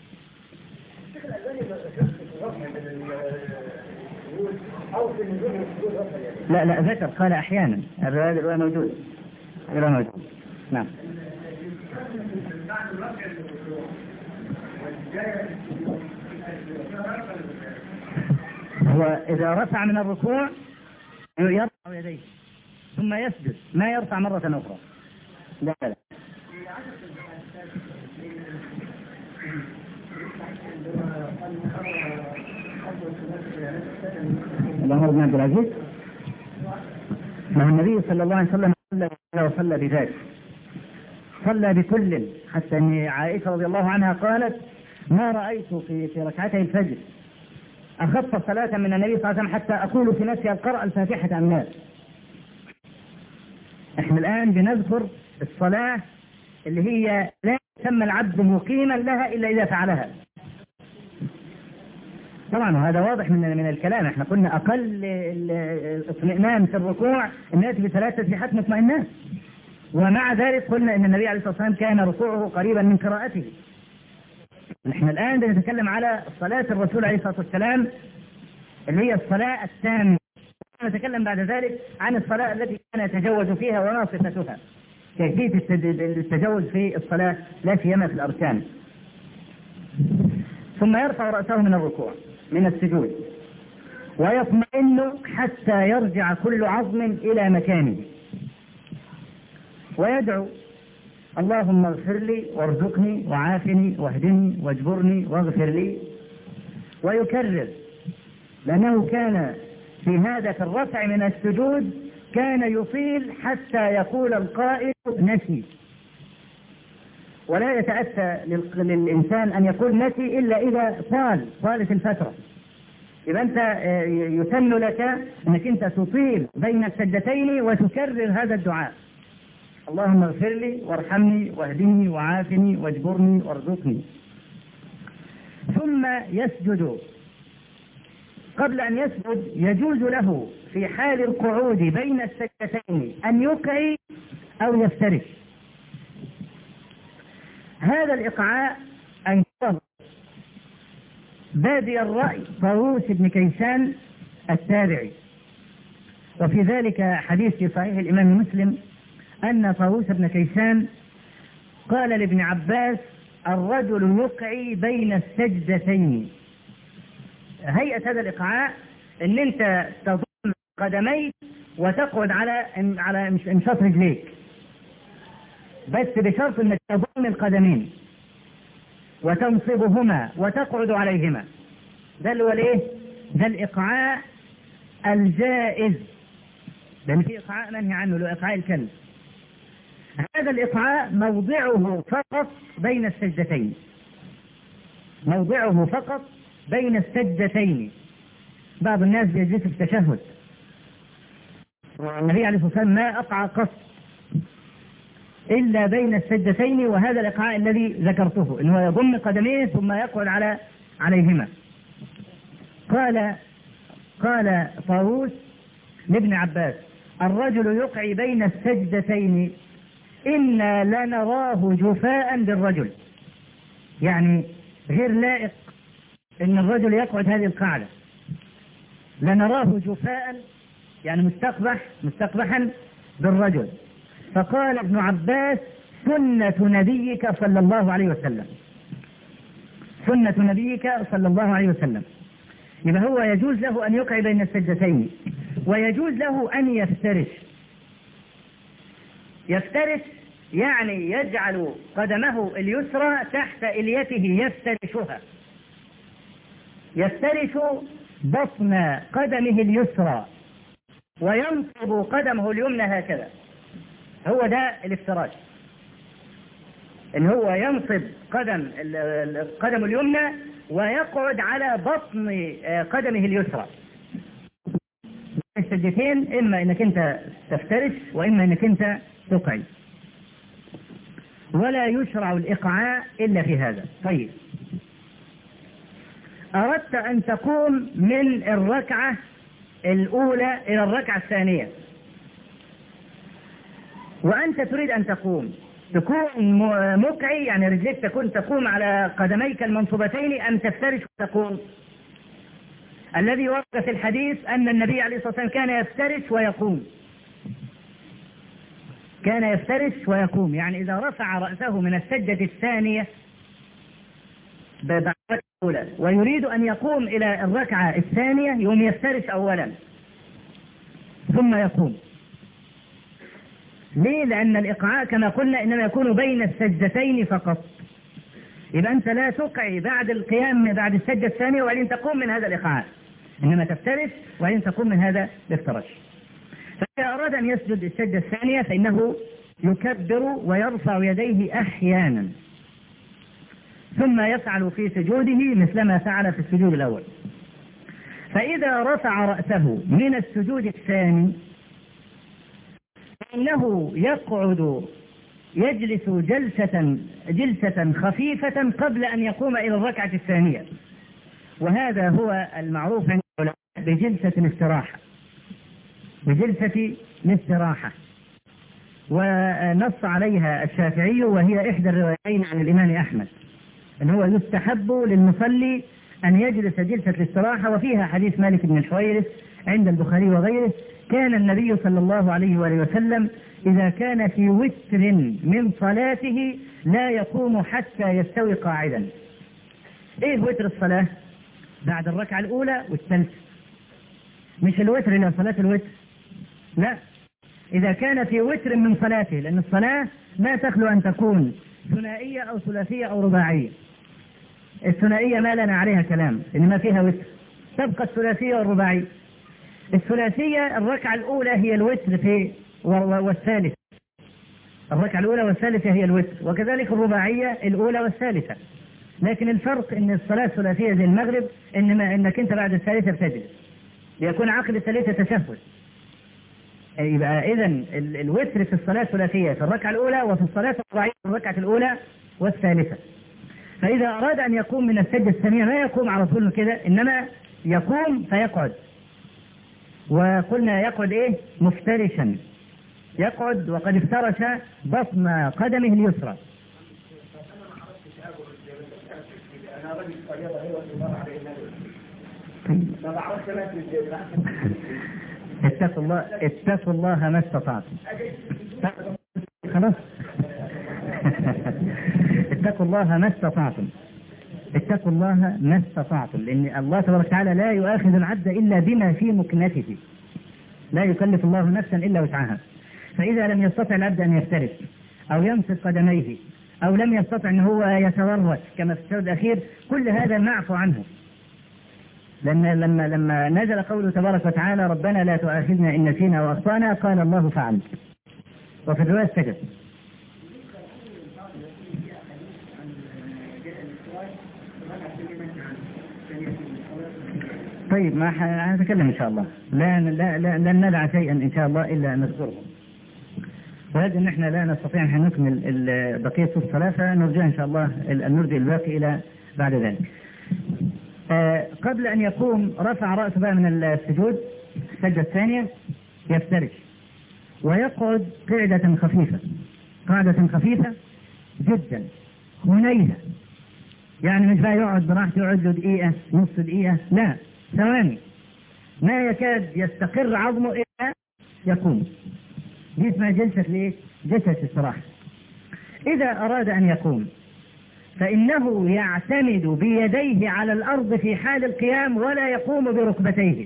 Speaker 2: لا لا ذكر قال أحيانا، هذا الرواية موجود. الرواية موجود. نعم. هو إذا رفع من الركوع يرفع يديه ثم يسجد، ما يرفع مرة أخرى. لا لا الأمر بن عبد العزيز مع النبي صلى الله عليه وسلم صلى بذلك، صلى بكل، حتى أن عائشة رضي الله عنها قالت ما رأيت في في ركعتي الفجر أخف صلاة من النبي صلى الله عليه وسلم حتى أقول في نفسي القرأ الفاتحة أم لا. احنا الآن بنذكر الصلاة اللي هي لا يسمى العبد مقيما لها إلا إذا فعلها. طبعا هذا واضح من من الكلام. احنا قلنا أقل الاطمئنان في الركوع أن يأتي بثلاث تسبيحات مطمئنات، ومع ذلك قلنا أن النبي عليه الصلاة والسلام كان ركوعه قريبا من قراءته. نحن الآن بنتكلم على صلاة الرسول عليه الصلاة والسلام اللي هي الصلاة التامة. نتكلم بعد ذلك عن الصلاة التي كان يتجوز فيها وما صفتها، كيفية التجوز في الصلاة لا سيما في الأركان. ثم يرفع رأسه من الركوع من السجود ويطمئن حتى يرجع كل عظم إلى مكانه، ويدعو اللهم اغفر لي وارزقني وعافني واهدني واجبرني واغفر لي، ويكرر، لأنه كان في هذا في الرفع من السجود كان يطيل حتى يقول القائل نسي، ولا يتأتى للإنسان أن يقول نسي إلا إذا طال طالت الفترة. إذا أنت يسن لك أنك أنت تطيل بين السجدتين وتكرر هذا الدعاء، اللهم اغفر لي وارحمني واهدني وعافني واجبرني وارزقني. ثم يسجد. قبل أن يسجد يجوز له في حال القعود بين السجدتين أن يقعي أو يفترش. هذا الإقعاء أنكره بادي الرأي طاووس بن كيسان التابعي، وفي ذلك حديث في صحيح الإمام مسلم أن طاووس بن كيسان قال لابن عباس الرجل يقعي بين السجدتين. هيئة هذا الإقعاء أن أنت تضم قدميك وتقعد على على انشاط رجليك، بس بشرط أنك تضم القدمين وتنصبهما وتقعد عليهما. ده اللي هو الايه؟ ده الإقعاء الجائز، لأن في إقعاء منهي عنه اللي هو إقعاء الكلب. هذا الإقعاء موضعه فقط بين السجدتين، موضعه فقط بين السجدتين. بعض الناس بيجلس في التشهد، والنبي عليه الصلاة والسلام ما أقعى قط إلا بين السجدتين، وهذا الإقعاء الذي ذكرته إنه يضم قدميه ثم يقعد على عليهما. قال قال طاووس لابن عباس الرجل يقعي بين السجدتين إنا لنراه جفاء بالرجل، يعني غير لائق إن الرجل يقعد هذه القاعدة. لنراه جفاء يعني مستقبح مستقبحا بالرجل. فقال ابن عباس سنة نبيك صلى الله عليه وسلم، سنة نبيك صلى الله عليه وسلم. يبقى هو يجوز له أن يقع بين السجدتين، ويجوز له أن يفترش. يفترش يعني يجعل قدمه اليسرى تحت إليته يفترشها، يفترش بطن قدمه اليسرى وينصب قدمه اليمنى هكذا. هو ده الافتراش، ان هو ينصب قدم القدم اليمنى ويقعد على بطن قدمه اليسرى. السجدتين اما انك انت تفترش واما انك انت تقعد، ولا يشرع الاقعاء الا في هذا. طيب، اردت ان تقوم من الركعة الاولى الى الركعة الثانية، وانت تريد ان تقوم تكون مقعي، يعني رجليك تكون تقوم على قدميك المنصوبتين، ام تفترش وتقوم؟ الذي ورد في الحديث ان النبي عليه الصلاة والسلام كان يفترش ويقوم، كان يفترش ويقوم، يعني اذا رفع رأسه من السجدة الثانية بعد الركعة الأولى ويريد ان يقوم الى الركعة الثانية يوم يفترش اولا ثم يقوم. ليه؟ لأن الإقعاء كما قلنا إنما يكون بين السجدتين فقط. يبقى أنت لا تقعي بعد القيام بعد السجدة الثانية وبعدين تقوم من هذا الإقعاء، إنما تفترش وبعدين تقوم من هذا الافتراش. فإذا أراد أن يسجد السجدة الثانية فإنه يكبر ويرفع يديه أحيانا، ثم يفعل في سجوده مثلما فعل في السجود الأول. فإذا رفع رأسه من السجود الثاني إنه يقعد يجلس جلسة جلسة خفيفة قبل أن يقوم إلى الركعة الثانية، وهذا هو المعروف عند العلماء بجلسة الاستراحة، بجلسة الاستراحة، ونص عليها الشافعي وهي إحدى الروايتين عن الإمام أحمد، أن هو يستحب للمصلي أن يجلس جلسة الاستراحة. وفيها حديث مالك بن الحويرث عند البخاري وغيره: كان النبي صلى الله عليه وآله وسلم إذا كان في وتر من صلاته لا يقوم حتى يستوي قاعدا. إيه وتر الصلاة؟ بعد الركعة الأولى والثالثة، مش الوتر إلى صلاة الوتر، لا، إذا كان في وتر من صلاته، لأن الصلاة لا تخلو أن تكون ثنائية أو ثلاثية أو رباعية. الثنائية ما لنا عليها كلام، إنما فيها وتر، تبقى الثلاثية والرباعية. الثلاثية الركعة الأولى هي الوتر في والثالثة، الركعة الأولى والثالثة هي الوتر، وكذلك الرباعية الأولى والثالثة. لكن الفرق إن الصلاة الثلاثية زي المغرب إنما إنك أنت بعد الثالثة بتجلس ليكون عقد الثالثة تشهد. يبقى إذن الوتر في الصلاة الثلاثية في الركعة الأولى، وفي الصلاة الرباعية في الركعة الأولى والثالثة. فإذا أراد أن يقوم من السجدة الثانية ما يقوم على طول كده، إنما يقوم فيقعد. وقلنا يقعد إيه؟ مفترشا، يقعد وقد افترش بطن قدمه اليسرى. اتقوا الله اتقوا الله ما استطعتم. خلاص اتقوا الله ما استطعتم، اتقوا الله ما استطعتم، لأن الله تبارك وتعالى لا يؤاخذ العبد إلا بما في مكنته، لا يكلف الله نفسا إلا وسعها. فإذا لم يستطع العبد أن يفترس أو يمسك قدميه أو لم يستطع أن هو يتورط كما في الشهر الأخير، كل هذا معفو عنه، لأن لما لما نزل قوله تبارك وتعالى: ربنا لا تؤاخذنا إن نسينا وأخطأنا، قال الله فعل. وفي الرواية سجد. طيب، ما هنتكلم إن شاء الله، لا لا لا لن ندع شيئا إن شاء الله إلا أن نذكره. وهذا إن إحنا لا نستطيع أن نكمل بقية الصلاة، فنرجع إن شاء الله أن نرجع الباقي إلى بعد ذلك. آه قبل أن يقوم رفع رأسه بقى من السجود السجدة الثانية، يفترش ويقعد قعدة خفيفة، قعدة خفيفة جدا هنيهة، يعني مش بقى يقعد براحته يقعد له دقيقة نص دقيقة، لا، ثواني، ما يكاد يستقر عظمه إلا يقوم. دي اسمها جلسة ليه؟ جلسة استراحة. إذا أراد أن يقوم فإنه يعتمد بيديه على الأرض في حال القيام ولا يقوم بركبتيه.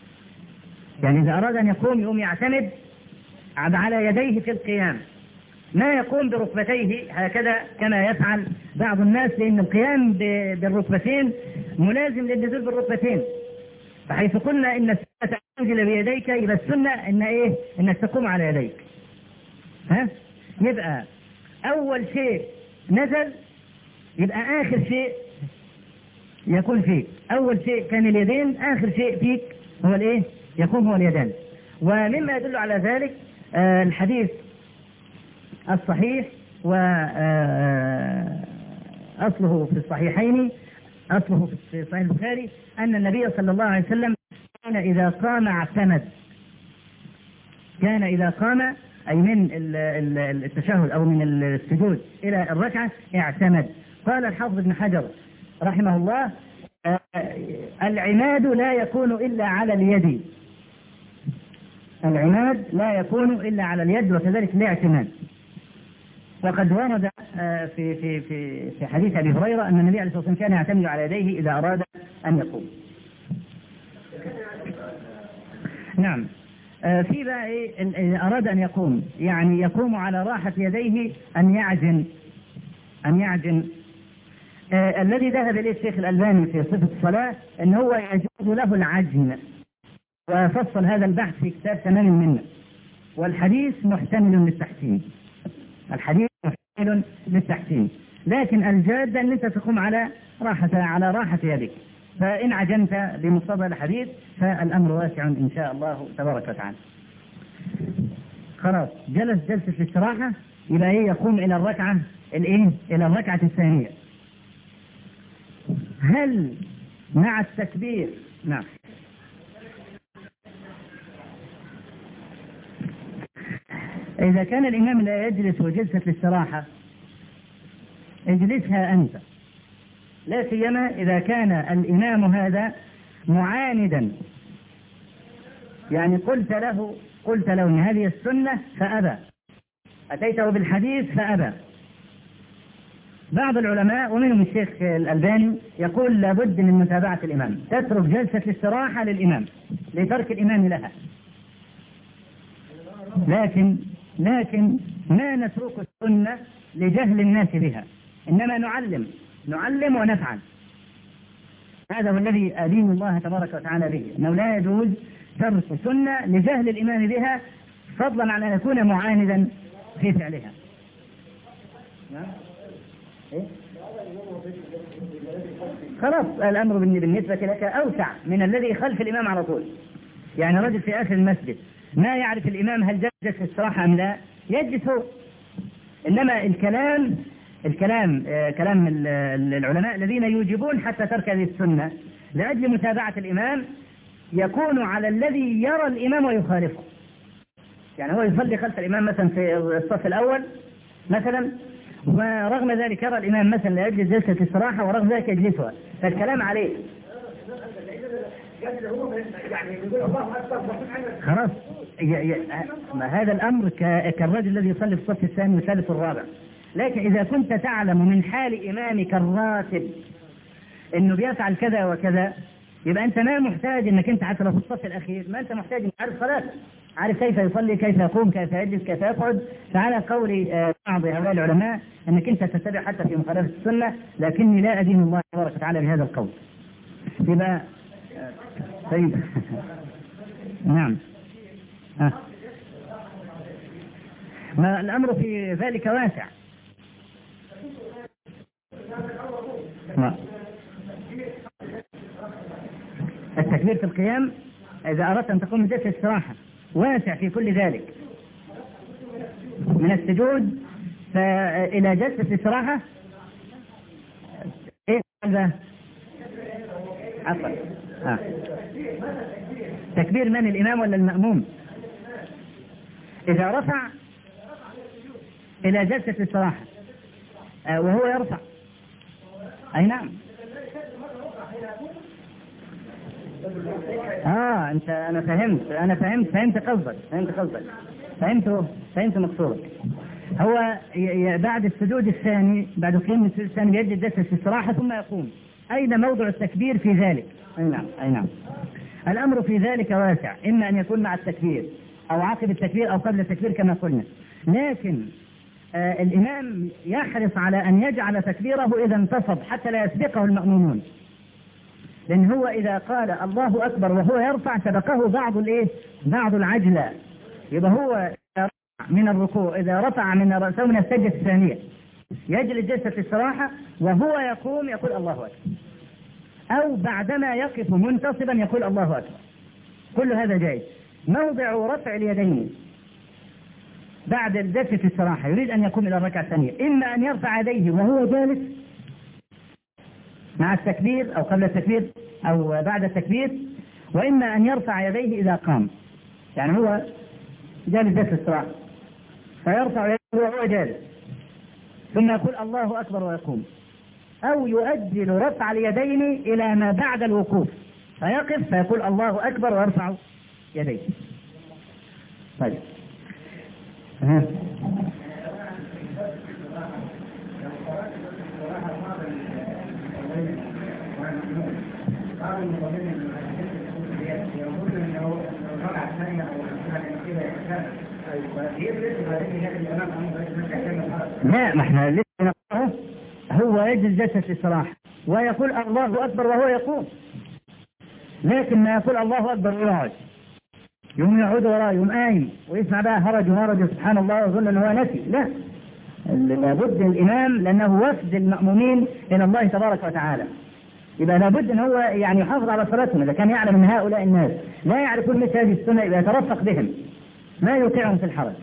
Speaker 2: يعني إذا أراد أن يقوم يقوم يعتمد على يديه في القيام، ما يقوم بركبتيه هكذا كما يفعل بعض الناس، لأن القيام بالركبتين ملازم للنزول بالركبتين. فحيث قلنا إن السنة تنزل بيديك، يبقى السنة إن إيه؟ إنك تقوم على يديك. ها؟ يبقى أول شيء نزل، يبقى آخر شيء يكون فيك. أول شيء كان اليدين، آخر شيء فيك هو الإيه؟ يكون هو اليدان. ومما يدل على ذلك آه الحديث الصحيح، وأصله في الصحيحين، أصله في صحيح البخاري، أن النبي صلى الله عليه وسلم كان إذا قام اعتمد. كان إذا قام أي من التشهد أو من السجود إلى الركعة اعتمد. قال الحافظ ابن حجر رحمه الله: العماد لا يكون إلا على اليد. العماد لا يكون إلا على اليد، وكذلك الاعتماد. وقد ورد في في في في حديث أبي هريرة أن النبي عليه الصلاة والسلام كان يعتمد على يديه إذا أراد أن يقوم. نعم. في بقى إيه إذا أراد أن يقوم، يعني يقوم على راحة يديه، أن يعجن أن يعجن آه الذي ذهب إليه الشيخ الألباني في صفة الصلاة أن هو يجوز له العجن، وفصل هذا البحث في كتاب تمام المنة. والحديث محتمل للتحسين، الحديث محتمل للتحسين، لكن الجادة أن أنت تقوم على راحة على راحة يدك. فإن عجنت بمقتضى الحديث فالأمر واسع إن شاء الله تبارك وتعالى. خلاص جلس جلسة الاستراحة، يبقى إيه؟ يقوم إلى الركعة الإيه؟ إلى الركعة الثانية. هل مع التكبير؟ نعم. إذا كان الإمام لا يجلس وجلسة الاستراحة اجلسها أنت، لا سيما إذا كان الإمام هذا معاندا، يعني قلت له قلت له إن هذه السنة فأبى، أتيته بالحديث فأبى. بعض العلماء ومنهم الشيخ الألباني يقول لابد من متابعة الإمام، تترك جلسة الاستراحة للإمام لترك الإمام لها، لكن لكن ما نترك السنة لجهل الناس بها، إنما نعلم نعلم ونفعل. هذا هو الذي أدين الله تبارك وتعالى به، أنه لا يجوز ترك سنة لجهل الإمام بها، فضلا عن أن يكون معاندا في فعلها. خلاص الأمر بالنسبة لك أوسع من الذي خلف الإمام على طول. يعني رجل في آخر المسجد ما يعرف الإمام هل جلس في الصراحة أم لا، يجلس هو. إنما الكلام الكلام آه كلام العلماء الذين يوجبون حتى ترك هذه السنة لأجل متابعة الإمام يكون على الذي يرى الإمام ويخالفه. يعني هو يصلي خلف الإمام مثلا في الصف الأول مثلا، ورغم ذلك يرى الإمام مثلا لا يجلس جلسة الاستراحة، ورغم ذلك يجلسها، فالكلام عليه. خلاص هذا الأمر كالرجل الذي يصلي في الصف الثاني والثالث والرابع. لكن إذا كنت تعلم من حال إمامك الراتب إنه بيفعل كذا وكذا، يبقى أنت ما محتاج إنك أنت حتى لو في الصف الأخير ما أنت محتاج إنك عارف صلاة، عارف كيف يصلي، كيف يقوم، كيف يجلس، كيف يقعد. فعلى قول بعض هؤلاء العلماء أنك أنت تتبع حتى في مخالفة السنة، لكني لا أدين الله تبارك وتعالى بهذا القول. يبقى طيب نعم. آه. ما الأمر في ذلك واسع. ما. التكبير في القيام إذا أردت أن تقوم بجلسة استراحة واسع في كل ذلك، من السجود إلى جلسة الاستراحة. إيه هذا؟ عفوا. آه. تكبير من، الإمام ولا المأموم؟ إذا رفع إلى جلسة الاستراحة آه وهو يرفع، أي نعم. آه أنت أنا فهمت أنا فهمت فهمت قصدك فهمت قصدك فهمت فهمت مقصودك. هو بعد السجود الثاني، بعد قيام السجود الثاني يجد جلسة الاستراحة ثم يقوم. أين موضع التكبير في ذلك؟ أي نعم أي نعم. الأمر في ذلك واسع، إما أن يكون مع التكبير أو عقب التكبير أو قبل التكبير كما قلنا. لكن آه الإمام يحرص على أن يجعل تكبيره إذا انتصب حتى لا يسبقه المأمومون، لأن هو إذا قال الله أكبر وهو يرفع سبقه بعض الإيه؟ بعض العجلة، يبقى هو من الركوع إذا رفع من رأسه من السجدة الثانية يجلس جلسة الاستراحة وهو يقوم يقول الله أكبر، أو بعدما يقف منتصبا يقول الله أكبر، كل هذا جائز. موضع رفع اليدين بعد جلسة الاستراحة يريد أن يقوم إلى الركعة الثانية، إما أن يرفع يديه وهو جالس مع التكبير أو قبل التكبير أو بعد التكبير، وإما أن يرفع يديه إذا قام، يعني هو جالس جلسة الاستراحة فيرفع يديه وهو جالس ثم يقول الله أكبر ويقوم، أو يؤجل رفع اليدين إلى ما بعد الوقوف فيقف فيقول الله أكبر ويرفع يديه. طيب ها. لا، ما احنا لسه نقرأه. هو يجلس جلسة الاستراحة ويقول الله أكبر وهو يقوم، لكن ما يقول الله أكبر ويقعد يوم يعود وراه يوم قايم ويسمع بقى هرج وهرج سبحان الله ويظن أنه هو نسي. لا، لابد الإمام لأنه وفد المأمومين إلى الله تبارك وتعالى، يبقى لابد أن هو يعني يحافظ على صلاتهم. إذا كان يعلم أن هؤلاء الناس لا يعرفون مثل هذه السنة يبقى يترفق بهم ما يوقعهم في الحرج.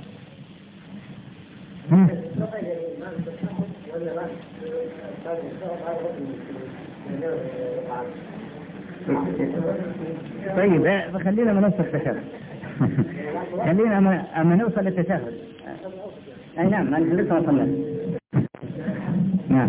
Speaker 2: طيب خلينا ما نوصل التشهد خلينا أما نوصل للتشهد. أي نعم، نحن لسه وصلنا. نعم.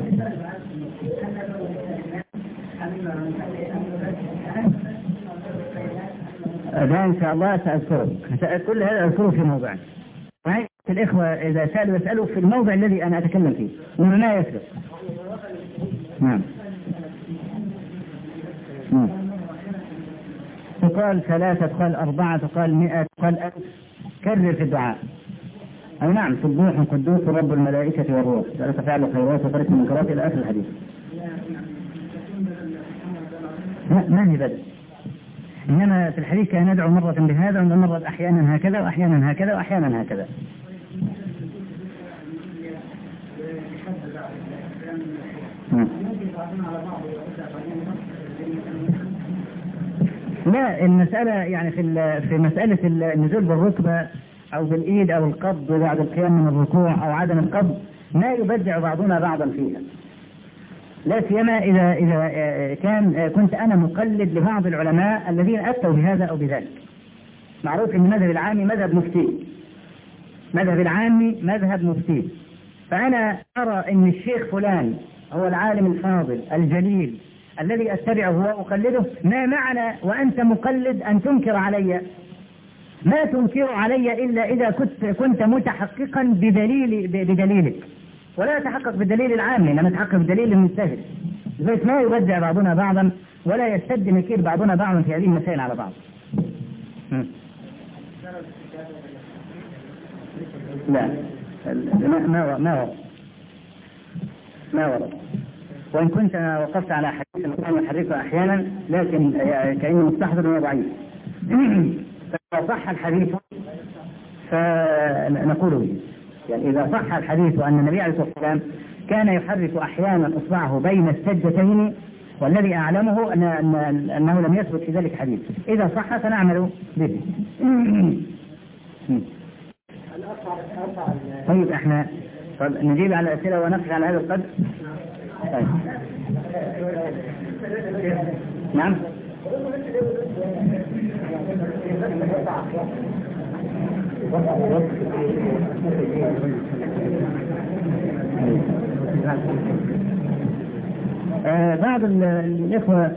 Speaker 2: ده إن شاء الله سأذكره، كل هذا أذكره في موضع. الإخوة إذا سألوا يسألوا في الموضع الذي أنا أتكلم فيه وما يسبق. نعم. نعم. تقال ثلاثة، تقال أربعة، تقال مئة، تقال ألف، كرر في الدعاء. أي نعم، سبوح قدوس رب الملائكة والروح، ثلاثة فعل الخيرات وترك المنكرات إلى آخر الحديث. لا، ما هي بدء، إنما في الحديث كان يدعو مرة بهذا ومرة أحيانا هكذا وأحيانا هكذا وأحيانا هكذا. لا، المسألة يعني في في مسألة النزول بالركبة أو بالإيد أو القبض بعد القيام من الركوع أو عدم القبض ما يبدع بعضنا بعضا فيها، لا سيما إذا إذا كان كنت أنا مقلد لبعض العلماء الذين أفتوا بهذا أو بذلك. معروف أن مذهب العامي مذهب مفتي، مذهب العامي مذهب مفتي، فأنا أرى أن الشيخ فلان هو العالم الفاضل الجليل الذي أتبعه وأقلده، ما معنى وأنت مقلد أن تنكر علي؟ ما تنكر علي إلا إذا كنت كنت متحققا بدليل بدليلك، ولا يتحقق بالدليل العام، إنما يتحقق بالدليل المجتهد. بس ما يبدع بعضنا بعضا ولا يستد نكير بعضنا بعضا في هذه المسائل على بعض. لا، ما ما ورد ما ورد وإن كنت وقفت على حديث كان يحركه أحيانا، لكن كأنه مستحضر وضعيف. فإذا صح الحديث فنقول به، يعني إذا صح الحديث أن النبي عليه الصلاة والسلام كان يحرك أحيانا إصبعه بين السجدتين، والذي أعلمه أن أنه لم يثبت في ذلك حديث، إذا صح فنعمل به. طيب احنا طيب نجيب على الأسئلة ونقف على هذا القدر. طيب. نعم. آه بعض الإخوة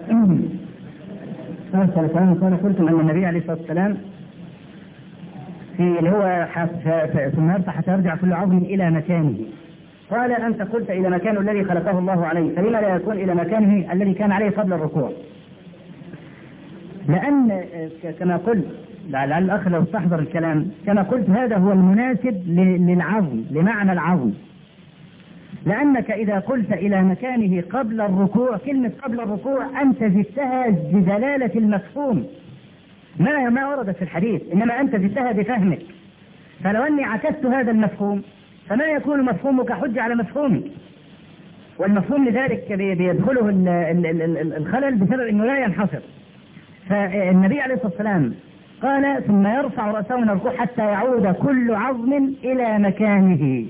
Speaker 2: أرسل كلام قال قلتم أن النبي عليه الصلاة والسلام في اللي هو ثم يرفع حتى يرجع كل عظم إلى مكانه. قال أنت قلت إلى مكانه الذي خلقه الله عليه، فلما لا يكون إلى مكانه الذي كان عليه قبل الركوع؟ لأن كما قلت لعل الأخ لو استحضر الكلام كما قلت هذا هو المناسب للعظم، لمعنى العظم. لأنك إذا قلت إلى مكانه قبل الركوع، كلمة قبل الركوع أنت زدتها بدلالة المفهوم ما ما وردت في الحديث، إنما أنت زدتها بفهمك. فلو أني عكست هذا المفهوم فما يكون مفهومك حجة على مفهومي، والمفهوم لذلك بيدخله الخلل بسبب أنه لا ينحصر. فالنبي عليه الصلاة والسلام قال ثم يرفع رأسه من الركوع حتى يعود كل عظم إلى مكانه.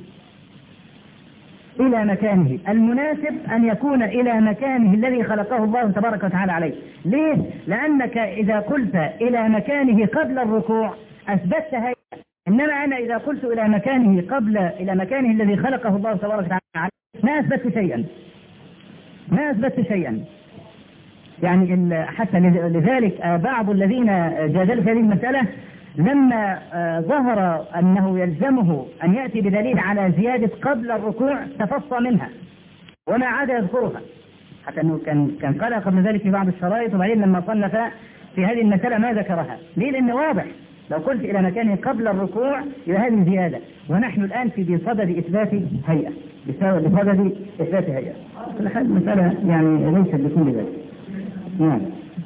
Speaker 2: إلى مكانه المناسب أن يكون إلى مكانه الذي خلقه الله تبارك وتعالى عليه. ليه؟ لأنك إذا قلت إلى مكانه قبل الركوع أثبتت هيئة، إنما أنا إذا قلت إلى مكانه قبل إلى مكانه الذي خلقه الله تبارك وتعالى عليه ما أثبتت شيئا، ما أثبتت شيئا. يعني حتى لذلك بعض الذين جادلوا في هذه المسألة لما ظهر أنه يلزمه أن يأتي بدليل على زيادة قبل الركوع تفصى منها وما عاد يذكرها، حتى أنه كان كان قال قبل ذلك في بعض الشرائط، وبعدين لما صنف في هذه المسألة ما ذكرها. ليه؟ لأنه واضح لو قلت إلى مكانه قبل الركوع إلى هذه زيادة، ونحن الآن في بصدد إثبات هيئة، بصدد إثبات هيئة. كل حال المسألة يعني ليست بكل ذلك. نعم.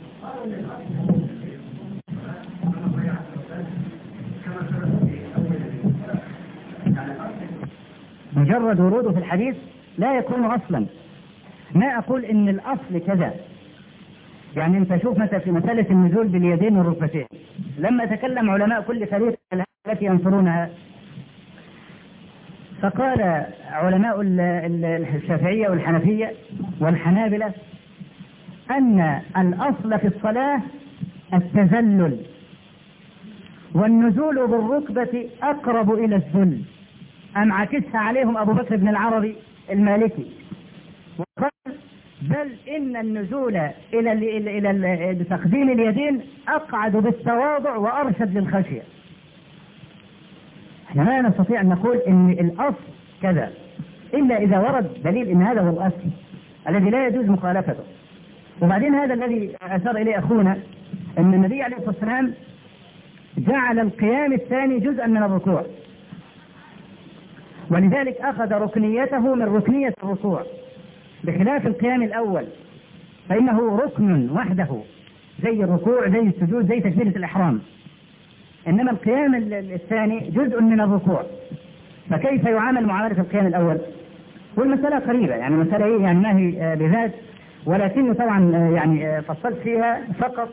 Speaker 2: مجرد وروده في الحديث لا يكون أصلا. ما أقول إن الأصل كذا. يعني أنت شوف مثلا في مسألة النزول باليدين والركبتين، لما تكلم علماء كل فريق التي ينصرونها فقال علماء الشافعية والحنفية والحنابلة أن الأصل في الصلاة التذلل، والنزول بالركبة أقرب إلى الذل. أم عكسها عليهم أبو بكر بن العربي المالكي وقال بل إن النزول إلى إلى إلى تقديم اليدين أقعد بالتواضع وأرشد للخشية. احنا ما نستطيع أن نقول إن الأصل كذا إلا إذا ورد دليل إن هذا هو الأصل الذي لا يجوز مخالفته. وبعدين هذا الذي أشار إليه أخونا أن النبي عليه الصلاة والسلام جعل القيام الثاني جزءا من الركوع، ولذلك أخذ ركنيته من ركنية الركوع، بخلاف القيام الأول فإنه ركن وحده زي الركوع زي السجود زي تكبيرة الإحرام، إنما القيام الثاني جزء من الركوع. فكيف يعامل معاملة القيام الأول؟ والمسألة قريبة، يعني مسألة إيه يعني ما هي بذات، ولكن طبعا يعني فصلت فيها فقط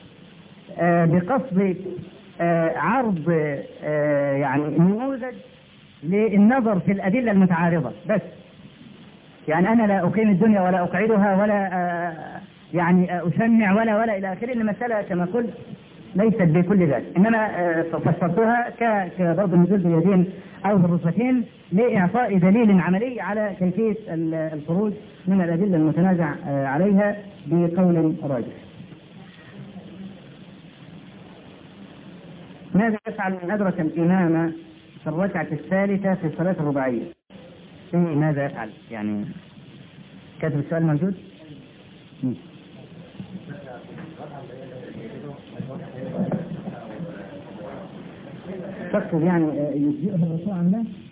Speaker 2: بقصد عرض يعني نموذج للنظر في الأدلة المتعارضة بس. يعني أنا لا أقيم الدنيا ولا أقعدها ولا يعني أشنع ولا ولا إلى آخره. المسألة كما قلت ليست بكل ذلك، إنما فسرتها كضرب النزول باليدين أو بالركبتين لإعطاء دليل عملي على كيفية الخروج من الأدلة المتنازع عليها بقول راجح. ماذا يفعل من أدرك الإمام في الركعة الثالثة في الصلاة الرباعية؟ ماذا يفعل؟ يعني كاتب السؤال موجود؟ تقصد يعني يجزئه الركوع عن ذلك؟